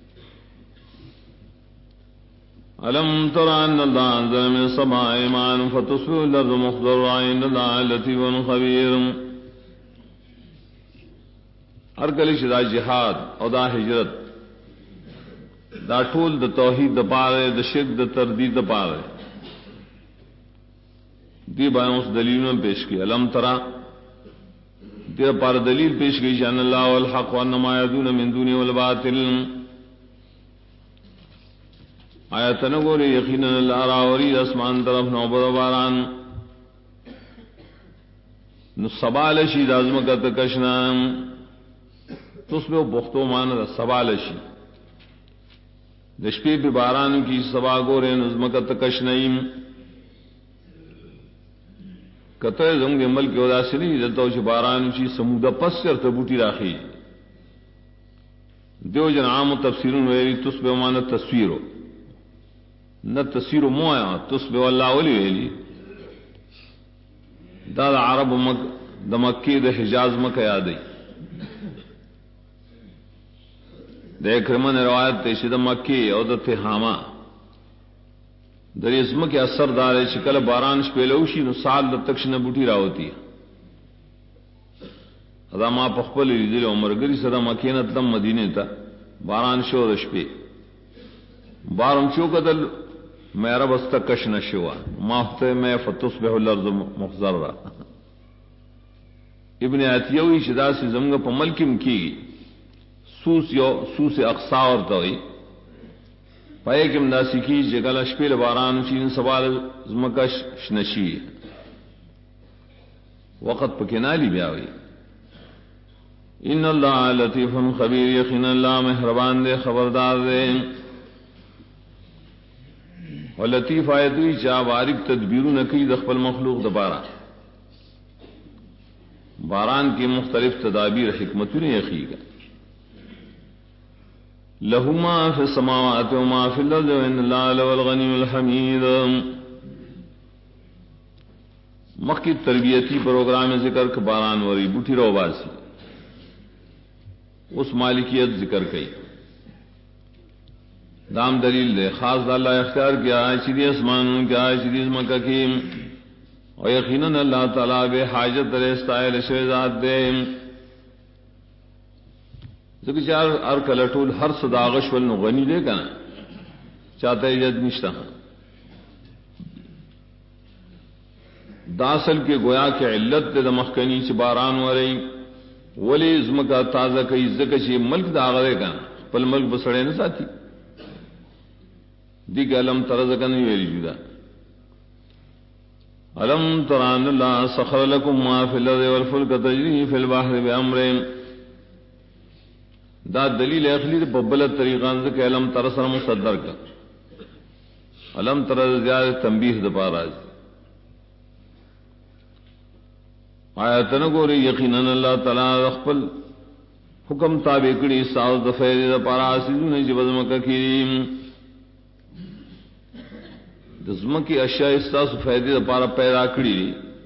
علم تر ان اللہ انزل من السماء ماء فتصبح الارض مخضرا ان اللہ لطیف خبیر ہر کلی دا جہاد اور دا ہجرت دا ټول دا توحید دا پارے دا شرک دا تردید دا پارے دی بائیں اس دلیل میں پیش کی علم ترا دی پار دلیل پیش کی جان اللہ والحق وانما یدون من دونی والباطل آیت نگوری یقینا اللہ راوری اسمان طرف نوبر باران نصبال شید ازمکت کشنام تصبح بختو مانا سبالشی دشپی پی باران کی سبا گورے نظمکت کشنیم کتر زنگ ملک ودا سنی دلتو چھ باران چی سمودہ پس چر تبوٹی راخی دیو جن عام تفسیرون ویلی تصبح مانا تصویرو نہ تصویرو مویا تصبح واللہ ولی ویلی دا عرب دا مکی دا حجاز مکہ یادی دیکھ رمن روایت تیشی دا مکی او دا تحاما در اسم کے اثر دارے شکل باران شپیلوشی نو سال دا تکشن بوٹی راوتی ادا ما پخپل ریدل عمر گری صدا مکینت لم مدینے تا باران شو رشپی بارم چو قدل میرا بستا کشن شوا مافتے میں فتصبح الارض مخضر را ابن عطیوی شدا سی زمگا پا ملکم کی سوس اقصا اور توئی پائے کم داسی کی جگل اشپیل باران چین سوال زمکش شنشی وقت پکنالی بیاوی ان اللہ لطیف خبیر یقین اللہ مہربان دے خبردار دے اور لطیف آیتوی چاہ بارک تدبیرو نکی دخپل مخلوق دبارا باران کی مختلف تدابیر حکمتوں نے یقیقا لہو ما فی السماوات و ما فی الارض وان اللہ لہو الغنی الحمید مکی تربیتی پروگرام ذکر باران وری بوٹی رو باسی اس مالکیت ذکر کئی دام دلیل دے خاص اللہ اختیار کیا شدی اسمانوں کیا شدی مکہ کی اور یقیناً اللہ تعالیٰ بے حاجت رستائل شوزات دے ذکر چار ار کلٹول ہر صداغش ولن غنی دے کنا چاہتا ہے جد نشتا داسل کے گویا کے علت دے دمخکنی چھ باران ورئی ولی ازمکا تازہ کئی ذکر چھ ملک دا آغا دے کنا پل ملک بسڑے نہ ساتھی دیکھ علم ترزکا نہیں ویلی جدا علم تران اللہ سخر لکم ما فی الارض والفلک تجری فی البحر بامرین دا دلیل اخلی ببل طریقہ کہ علم تر سر مصدر کا علم تر زیادہ تنبیہ دپا راج آیت نگوری یقیناً اللہ تعالی رخپل حکم تابع کړي ساو د فیض د پارا سيزونه چې بزمکه کې د زمکه اشیاء استاس فائدې د پارا پیدا کړي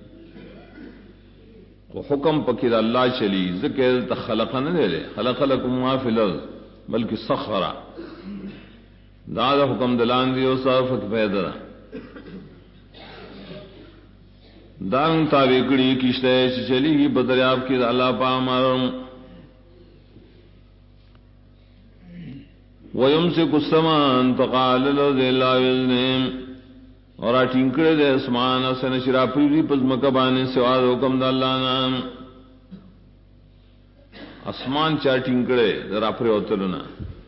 او حکم پکې د الله چلی ذکر تخلق نه لري خلق لكم ما فی الارض بلکې سخر دا د حکم دلان دی او صرف فائدہ دا تابع کړي کیشته چې چلیږي بدریاب کې د الله پامرم وَيُمْسِكُ السَّمَاءَ أَن تَقَعَ عَلَى الْأَرْضِ إِلَّا بِإِذْنِهِ اور اٹینکڑے دے اسمان اسن شراپی پس مکبانے سوا حکم د اللہ نام اسمان چا ٹینکڑے ذرا پر اوتلنا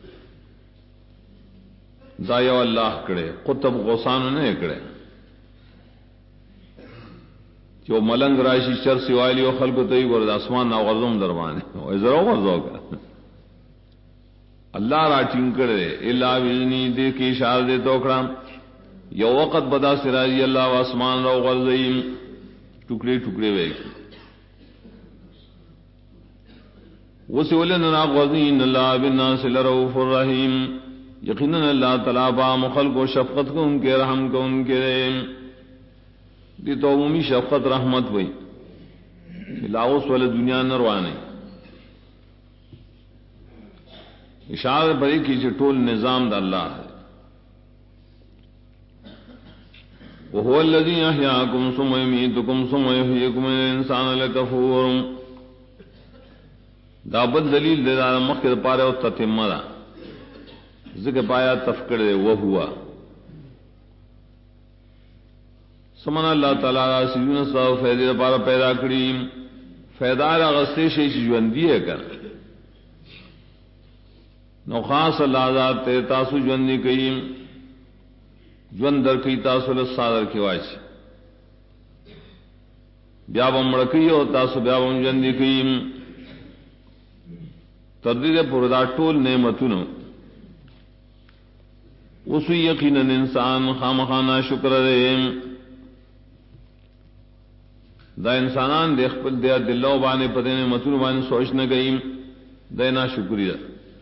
دا یو اللہ کڑے قطب غوسان نے کڑے جو ملنگ راشی چر سوالی او خلق تے ور اسمان نا غرضم دربانے او زرا غرضو کا اللہ را ٹینکڑے الا بزنی دے کی اشارہ دے توکڑا یو وقت بدا سراجی اللہ و اسمان رو غرضیم ٹکڑے ٹکڑے وے وسی ولن غرضین اللہ بالناس لرؤوف الرحیم یقینا اللہ تعالی با مخلق و شفقت کو ان کے رحم کو ان کے دی تو عمومی شفقت رحمت ہوئی لاؤس والے دنیا نروانے اشارہ بری کی ٹول نظام دا اللہ ہے وهو الذي أحياكم ثم يميتكم ثم يحييكم الإنسان لكفور دا بد دلیل دے دا مخیر پارے او تتمہ دا ذکر پایا تفکر دے وہ ہوا سمنا اللہ تعالیٰ سیدون صاحب فیدے دا پارا پیدا کری فیدہ را غستے شیش جوندی ہے کر نو خاص اللہ ذات تے تاسو جوندی کئیم جون در کی تاسو له صادر کی واچ بیا بمړکی او تاسو بیا بم جن کی تدید پر دا ټول نعمتونو اوس یقینا انسان خامخانا شکر دې دا انسانان د خپل د دلو باندې په دې نعمتونو باندې سوچ نه کوي دا نه شکریا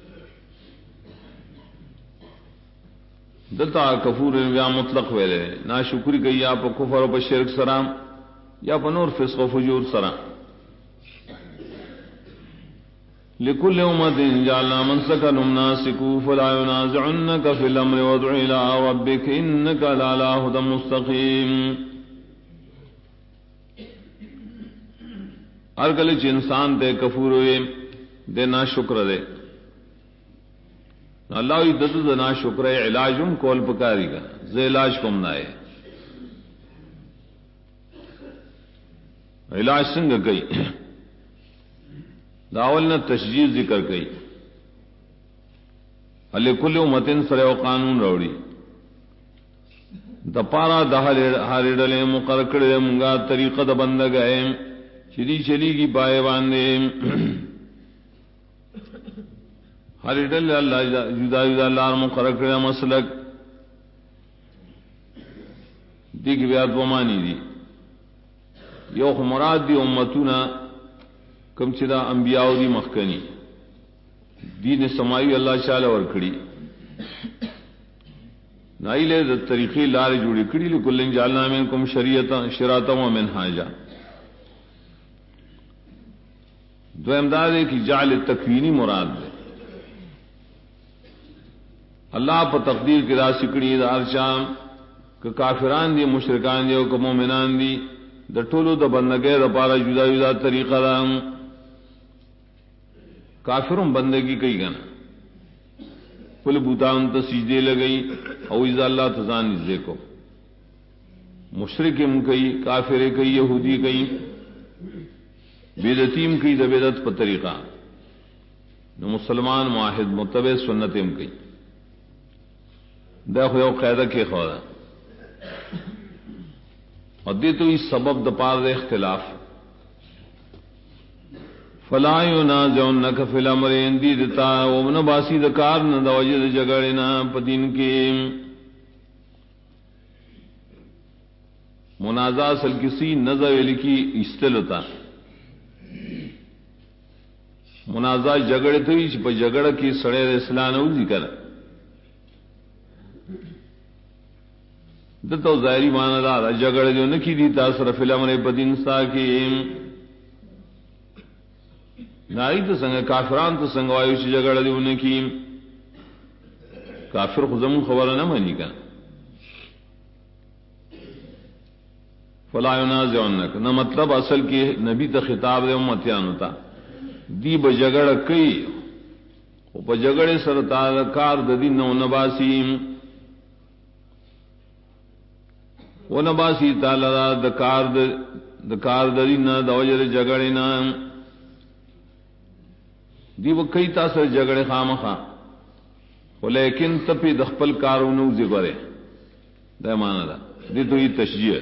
دلتا کفور یا مطلق ویلے نا شکری کئی یا پا کفر و پا شرک سرام یا پا نور فسق و فجور سرام لکل امت جعلنا منسکا نمناسکو فلا ینازعنک فی الامر وادع الى ربک انکا لالا ہدى مستقیم ارگلی چی انسان دے کفور ہوئے دے نا شکر دے اللہ دد نا شکر علاجم کول پکاری کا زی علاج کم نہ علاج سنگ گئی داول نے تشجیع ذکر گئی علی کل امتن سر و قانون روڑی دپارا دہارے ڈلے مقرر کرے منگا طریقہ د بند گئے چلی چلی کی پائے باندھے ہر ڈل اللہ جدا جدا اللہ مقرر کرے مسلک دیکھ بیات ومانی دی یوخ مراد دی امتونا کم چدا انبیاء دی مخکنی دین سمائی اللہ شاء ورکڑی نائلے دا طریقی لار جوڑی کڑی لکلن جعلنا منکم شراطا و منہاجا دو امداد ہے کہ جعل تکوینی مراد دے اللہ پا تقدیر کی راسی کڑی دا ارچام کہ کافران دی مشرکان دی کہ مومنان دی دا ٹولو دا بندگے دا پارا جدا جدا طریقہ دا کافروں بندگی کئی گنا پل بوتان تا سجدے لگئی او اذا اللہ تزان نزدے کو مشرکم کئی کافر کئی یہودی کئی بیدتیم کئی دا بیدت پا طریقہ نو مسلمان معاہد متبع سنتیم کئی دا خو یو قاعدہ کې خو دا او دې ته سبب د پاره د اختلاف فلا ينازعنك في الامر اندیدتا ومن باسی دکار نہ دوجد جگڑنا پدین کے منازع اصل کسی نظر لکی استلتا منازع جگڑ تو پہ جگڑ کی سڑے اسلام او ذکر دتو ظاہری معنی دار جگڑ جو نکی دی تاثر فی الامر پدین سا کی ناری تو سنگ کافران تو سنگ وایو چ جگڑ دی ان کی کافر خزم خبر نہ مانی کا فلا ينازعنك نہ مطلب اصل کی نبی ته خطاب دے امتیان ہوتا دی بجگڑ کئی او بجگڑے سر کار د دین نو نباسی و نباسی تعالی د کار د دین د وجر جگڑے نا دی وہ کئی تاثر جگڑے خامخا لیکن تپی دخپل کارونو ذکرے دا مانا دا دی تو یہ تشجیع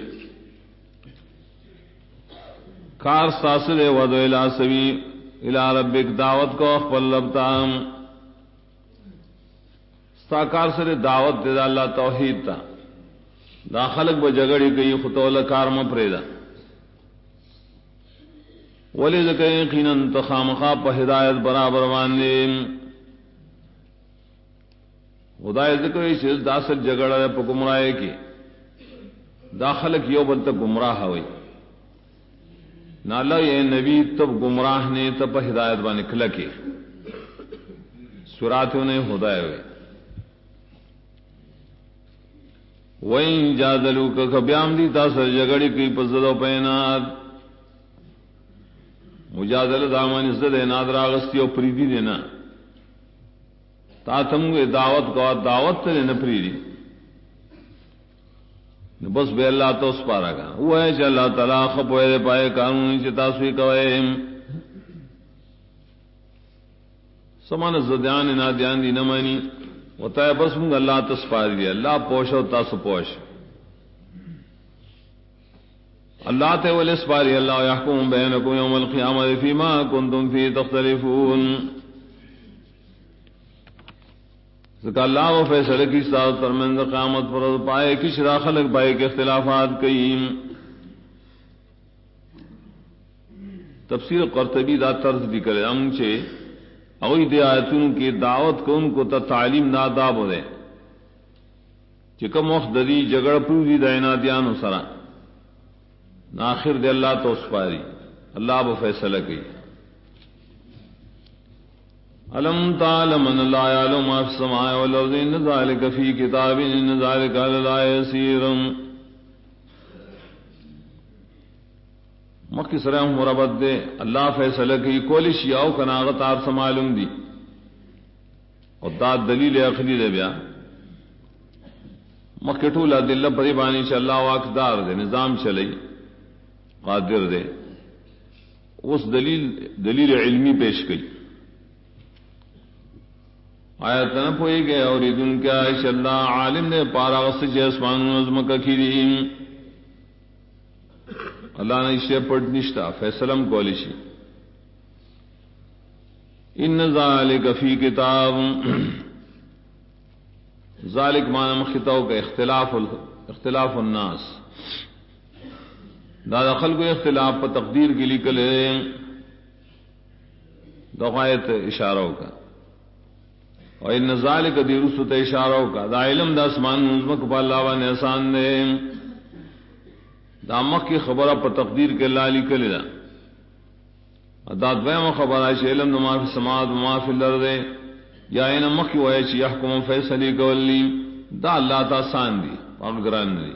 کار ساسر ودو الى سبی الى ربک دعوت کو اخبر لبتام ستا کار سر دعوت دے دا اللہ توحید تا دا خلق بجگڑی کئی خطول کار مپریدا ولی ذکر یقینا تخامخا پہ ہدایت برابر وانے خدای ذکر چیز داسل جگڑا پہ گمراہ کی داخل کیو بل تک گمراہ ہوئی نالا یہ نبی تب گمراہ نے تب ہدایت بانے کھلکی سراتوں نے ہدایت ہوئے وَإِن جَادَلُوكَ کبیام دی تاثر جگڑی کی پزد و پینات مجادل دامن عزت نادر آغستی اور پریدی دینا تا تم دعوت کو دعوت تلے نہ پریدی بس بے اللہ تو اس پارا گا وہ ہے کہ اللہ تعالیٰ خپوئے پائے قانونی چتاسوی کوئے سمان زدیان نادیان دی نمانی وطای بس منگ اللہ تسپاری دی اللہ پوشو تاسو پوش اللہ تے والاسپاری اللہ یحکم بینکم یوم القیامت فیما کنتم فی تختلفون ذکر اللہ و فیصلہ کی ساتھ ترمند قیامت پر پائے کی شرا خلق پائے کے اختلافات کئیم تفسیر قرطبی دا طرز بھی کرے ہم چھے اوئی دے آیتون کی دعوت کو ان کو تا تعلیم ناداب ہو دے چکم وقت دی جگڑ پوری دینا دیانو سرا ناخر دے اللہ تو اسپاری اللہ وہ فیصلہ کی علم تعلم ان لا يعلم ما في السماء والارض ان ذلك في كتاب ان ذلك على الله يسير مکی سرہم مربت دے اللہ فیصلہ کی کولی شیعو کناغت آر سمالم دی اور دا دلیل عقلی دے بیا مکی ٹولا دل پریبانی چا اللہ واقدار دے نظام چلی قادر دے اس دلیل علمی پیش کی آیت نہ پوئی گئے اور ادن کیا عائش اللہ عالم نے پارا غص جیسمان نظم کا کھیریم اللہ نے اسے پڑھ نشتا فیصلم کولیشی ان ذالک فی کتاب ذالک معنی مخطاو کا اختلاف الناس دا خلق کو اختلاف پر تقدیر کے لیے کلے دقائت اشاروں کا اور ان ذالک دی رسط اشاروں کا دا علم دا اسمان نظمک پا اللہ وان احسان دے دا مخ کی خبرہ پر تقدیر کے اللہ علی کلی دا دا دویم خبر ہے علم دا ما فی السماوات و ما فی الارض یا این مخ کی وحی چی یحکم فیصلی کولی دا اللہ تا آسان دی پاکگران دی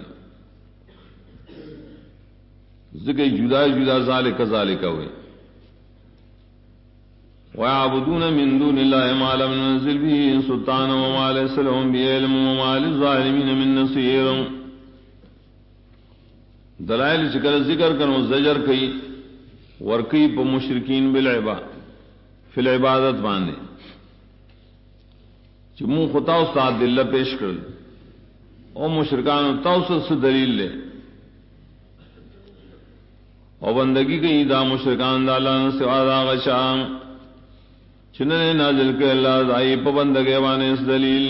ذکر جدا جدا ذالک ذالک ہوئے وَيَعْبُدُونَ مِن دُونِ اللَّهِ مَا لَمْ يُنَزِّلْ بِهِ سُلْطَانًا وَمَا لَيْسَ لَهُم بِهِ عِلْمٌ وَمَا لِلظَّالِمِينَ مِن نَصِيرٍ دلائل چکر ذکر کرو زجر کئی ورکی پا مشرکین فی العبادت باندے چمو خطا استاد دل پیش کر او مشرکان توسط سے دلیل لے او بندگی کی دا مشرکان دا اللہ سوا دا غشام چننے نازل کے اللہ دائی پا بندگی وانے اس دلیل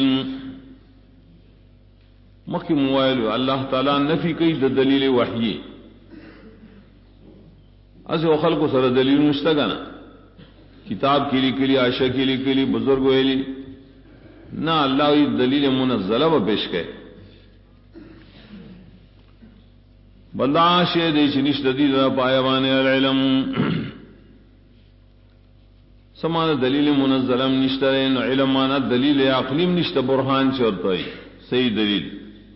مخی موائلو اللہ تعالیٰ نفی کی دا دلیل وحی اسے وہ خلق سر دلیل مشتگنا کتاب کی لکلی عائشہ کی لکلی بزرگ ویلی نہ اللہ دلیل منزلہ و پیش کے بندہ شید نشت دید پایوان العلم سمان دلیل منزلم نشترین علم مانا دلیل عقلیم نشت برحان چورتائی صحیح دلیل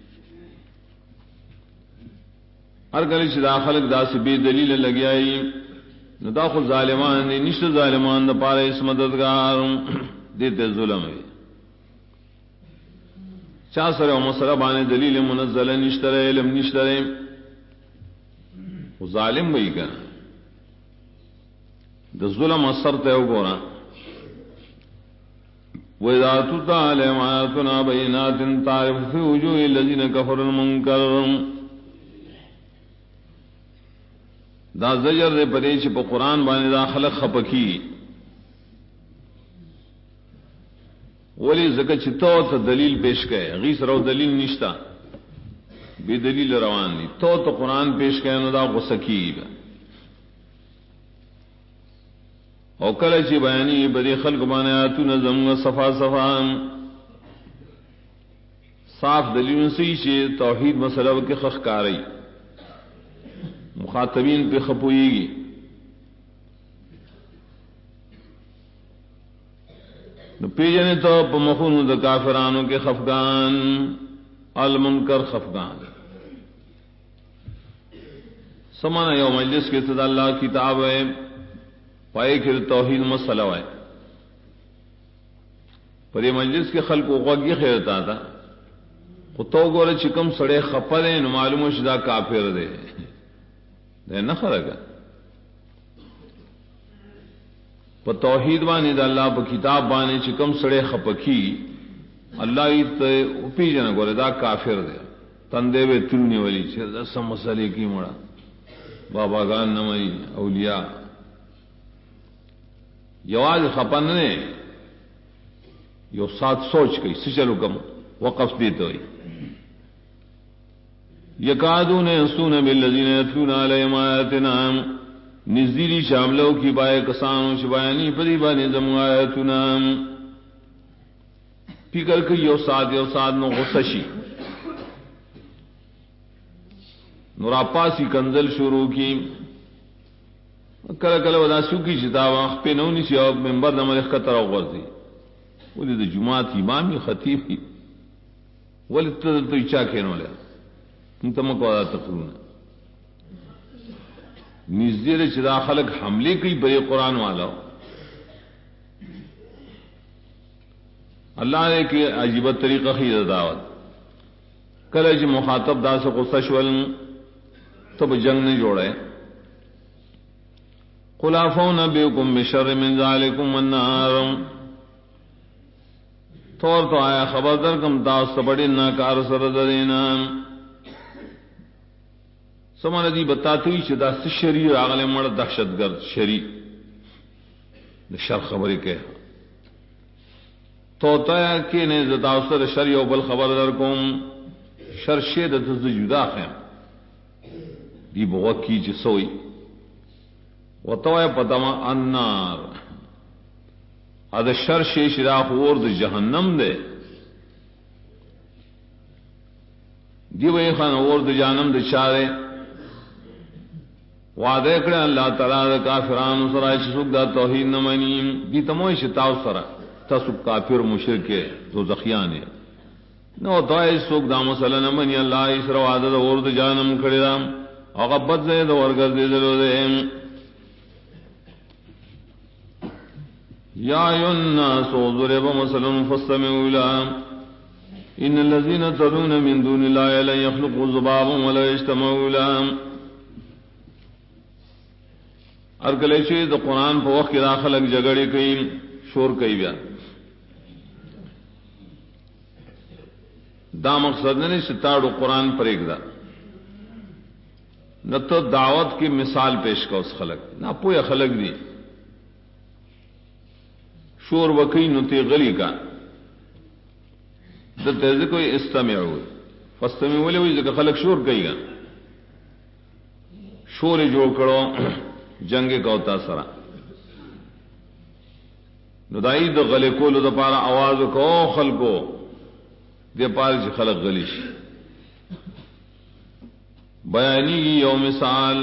ہر کلی چھ دا خلق دا سی بے دلیل لگیائی نو دا خود ظالمان دی نشت ظالمان دا پارا اس مددگار دیتے ظلم ہے چاہ سر و مسئلہ بانے دلیل منزل نشتر علم نشتر وہ ظالم بھئی کنا دا ظلم اثر تے ہو گونا وَإِذَا تُتْلَىٰ عَلَيْهِمْ آيَاتُنَا بَيِّنَاتٍ تَعْرِفُ فِي وُجُوهِ الَّذِينَ كَفَرُوا الْمُنكَرَ دا زجر دے پدے چھ پا قرآن بانے دا خلق خپکی ولی زکا چھتو تا دلیل پیش کئے غیس رو دلیل نشتا بے دلیل روان دی تو قرآن پیش کئے نو دا غسکی او کل چی بیانی بدے خلق بانے آتو نظم صفا صفا صاف دلیل سی چھ توحید مسئلہ کے خخ کاری مخاطبین پہ خپوئی گی نو پیجنے تو پمخون دا کافرانوں کے خفگان المنکر خفگان سمانا یو مجلس کے صدا اللہ کتاب ہے پائے کہ توحید مسئلہ ہے پر یہ مجلس کے خلق کو غوگی خیرتا تھا تو گورے چکم سڑے خپرے نو معلوم شدہ کافر دے نہ فرق پا توحید بانی دا اللہ پا کتاب بانی چکم سڑے خپکی اللہ پی جنا گورے دا کافر دے تندے بے تلونی والی چھے دا سم مسئلے کی مڑا بابا گان نمائی اولیاء یواز خپن نے یو ساتھ سوچ کئی سچلو کم وقف دیتا ہوئی یکادون یسون بالذین یتلون علیہم آیاتنا نزدیلی شاملوں کی بائے کسانوں شبایانی پری بانی زمو آیاتنا فکر کی یو ساتھ نو غصشی نوراپاسی کنزل شروع کی کل ودا سوکی چتاوا پہ نونی سی او ممبر نمبر خطر او غرضی ولی دا جماعت امامی خطیب ہی ولی تو اچھا کہنو لیا انتم کو آدھا تقرون نزدیر چدا خلق حملے کی بڑے قرآن والا ہو اللہ نے کہ عجیبت طریقہ خیر دعوت کل مخاطب دا سے غصہ شول تب جنگ نے جوڑے قل انبئکم بشر من ذالکم النار طور تو آیا خبر در کم تاس بڑی ناکار سردرینا سمان دی بتاتی چدا شریر آگلے مڑ دہشت گرد شری شر خبری کہ تو تایا کہ نے زداوسر شر یو بل خبر در کم شر شید تز جدا خیم دی بغکی جسوئی و توائے پتما النار اد شر شیش راخ ورد جہنم دے دی وی خان ورد جہنم دے چارے وعدے کرے اللہ تعالیٰ دا کافران سرائے چسک دا توحید نمانیم دی تموئی شتاو سرا تسک کافر مشرک تو زخیان ہے نو توائے سک دا مسئلہ نمانی اللہ اس رو عدد ورد جہنم کھڑی دا اغبت زید ورگر دے دلو دے یا ایو الناس ضرب مثل فاستمعوا له ان الذين تدعون من دون الله لا يخلقوا ذبابا ولا يجتمعوا له ارگلے چے تو قرآن پہ وقت داخل جگڑے کئی شور کئی بیا دا مقصد نے ستاڑو قرآن پر ایک دا نہ تو دعوت کی مثال پیش کا اس خلق نہ پویا خلق دی شور وکی نتی غلی کا تیزے کوئی استمع ہوئی فستمع بولے ہوئی جگہ خلق شور کئی گا شور جوڑ کرو جنگ کا ہوتا سرا ندائی دو غلے کو لو پارا آواز کو خلقو دے پار چ خلق غلیش بیانی کی یوم مثال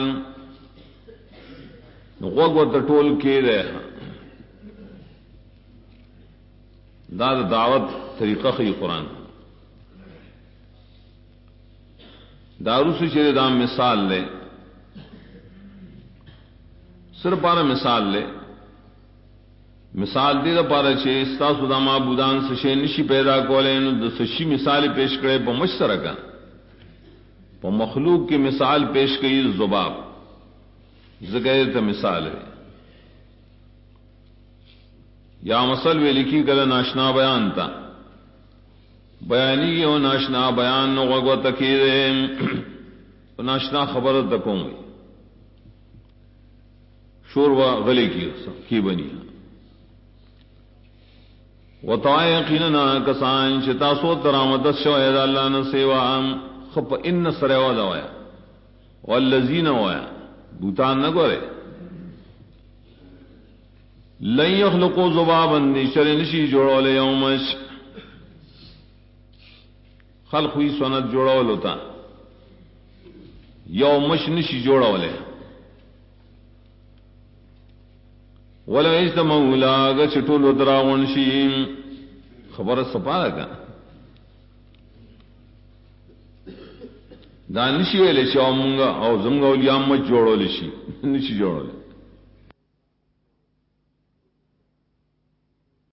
غوگ و تٹول کے رہے داد دعوت طریقہ خی قرآن دارو سے چرے دام مثال لے صرف پارا مثال لے مثال دے دا پارا چھے استا سداما بودان سشے نشی پیدا کولین دا سشی مثال پیش کرے پا مشترکا پا مخلوق کی مثال پیش کئی زباب زگئے تا مثال ہے یا مسل وی لکھی کل ناشنا بیان تا بیانی کی ناشنا بیان نو تکیرے ناشنا خبر تکوں گی شور و غلی کی بنی و طائع یقیننا کسان چتا سو ترامدت شوید اللہ نسیوا خب ان سروا دوایا والذین وایا بوتان نہ گورے لن یخلقوا ذبابا نشر نشی جوڑو لے یومش خلق ہوئی سنت جوڑو لتا یومش نشی جوڑو لے ولا اجتمعوا لا گچٹول دراون شیم خبر سپا کا دا نشی ویلے شاو مونگا او زمگا اولیام مچ جوڑو لشی نشی جوڑو لے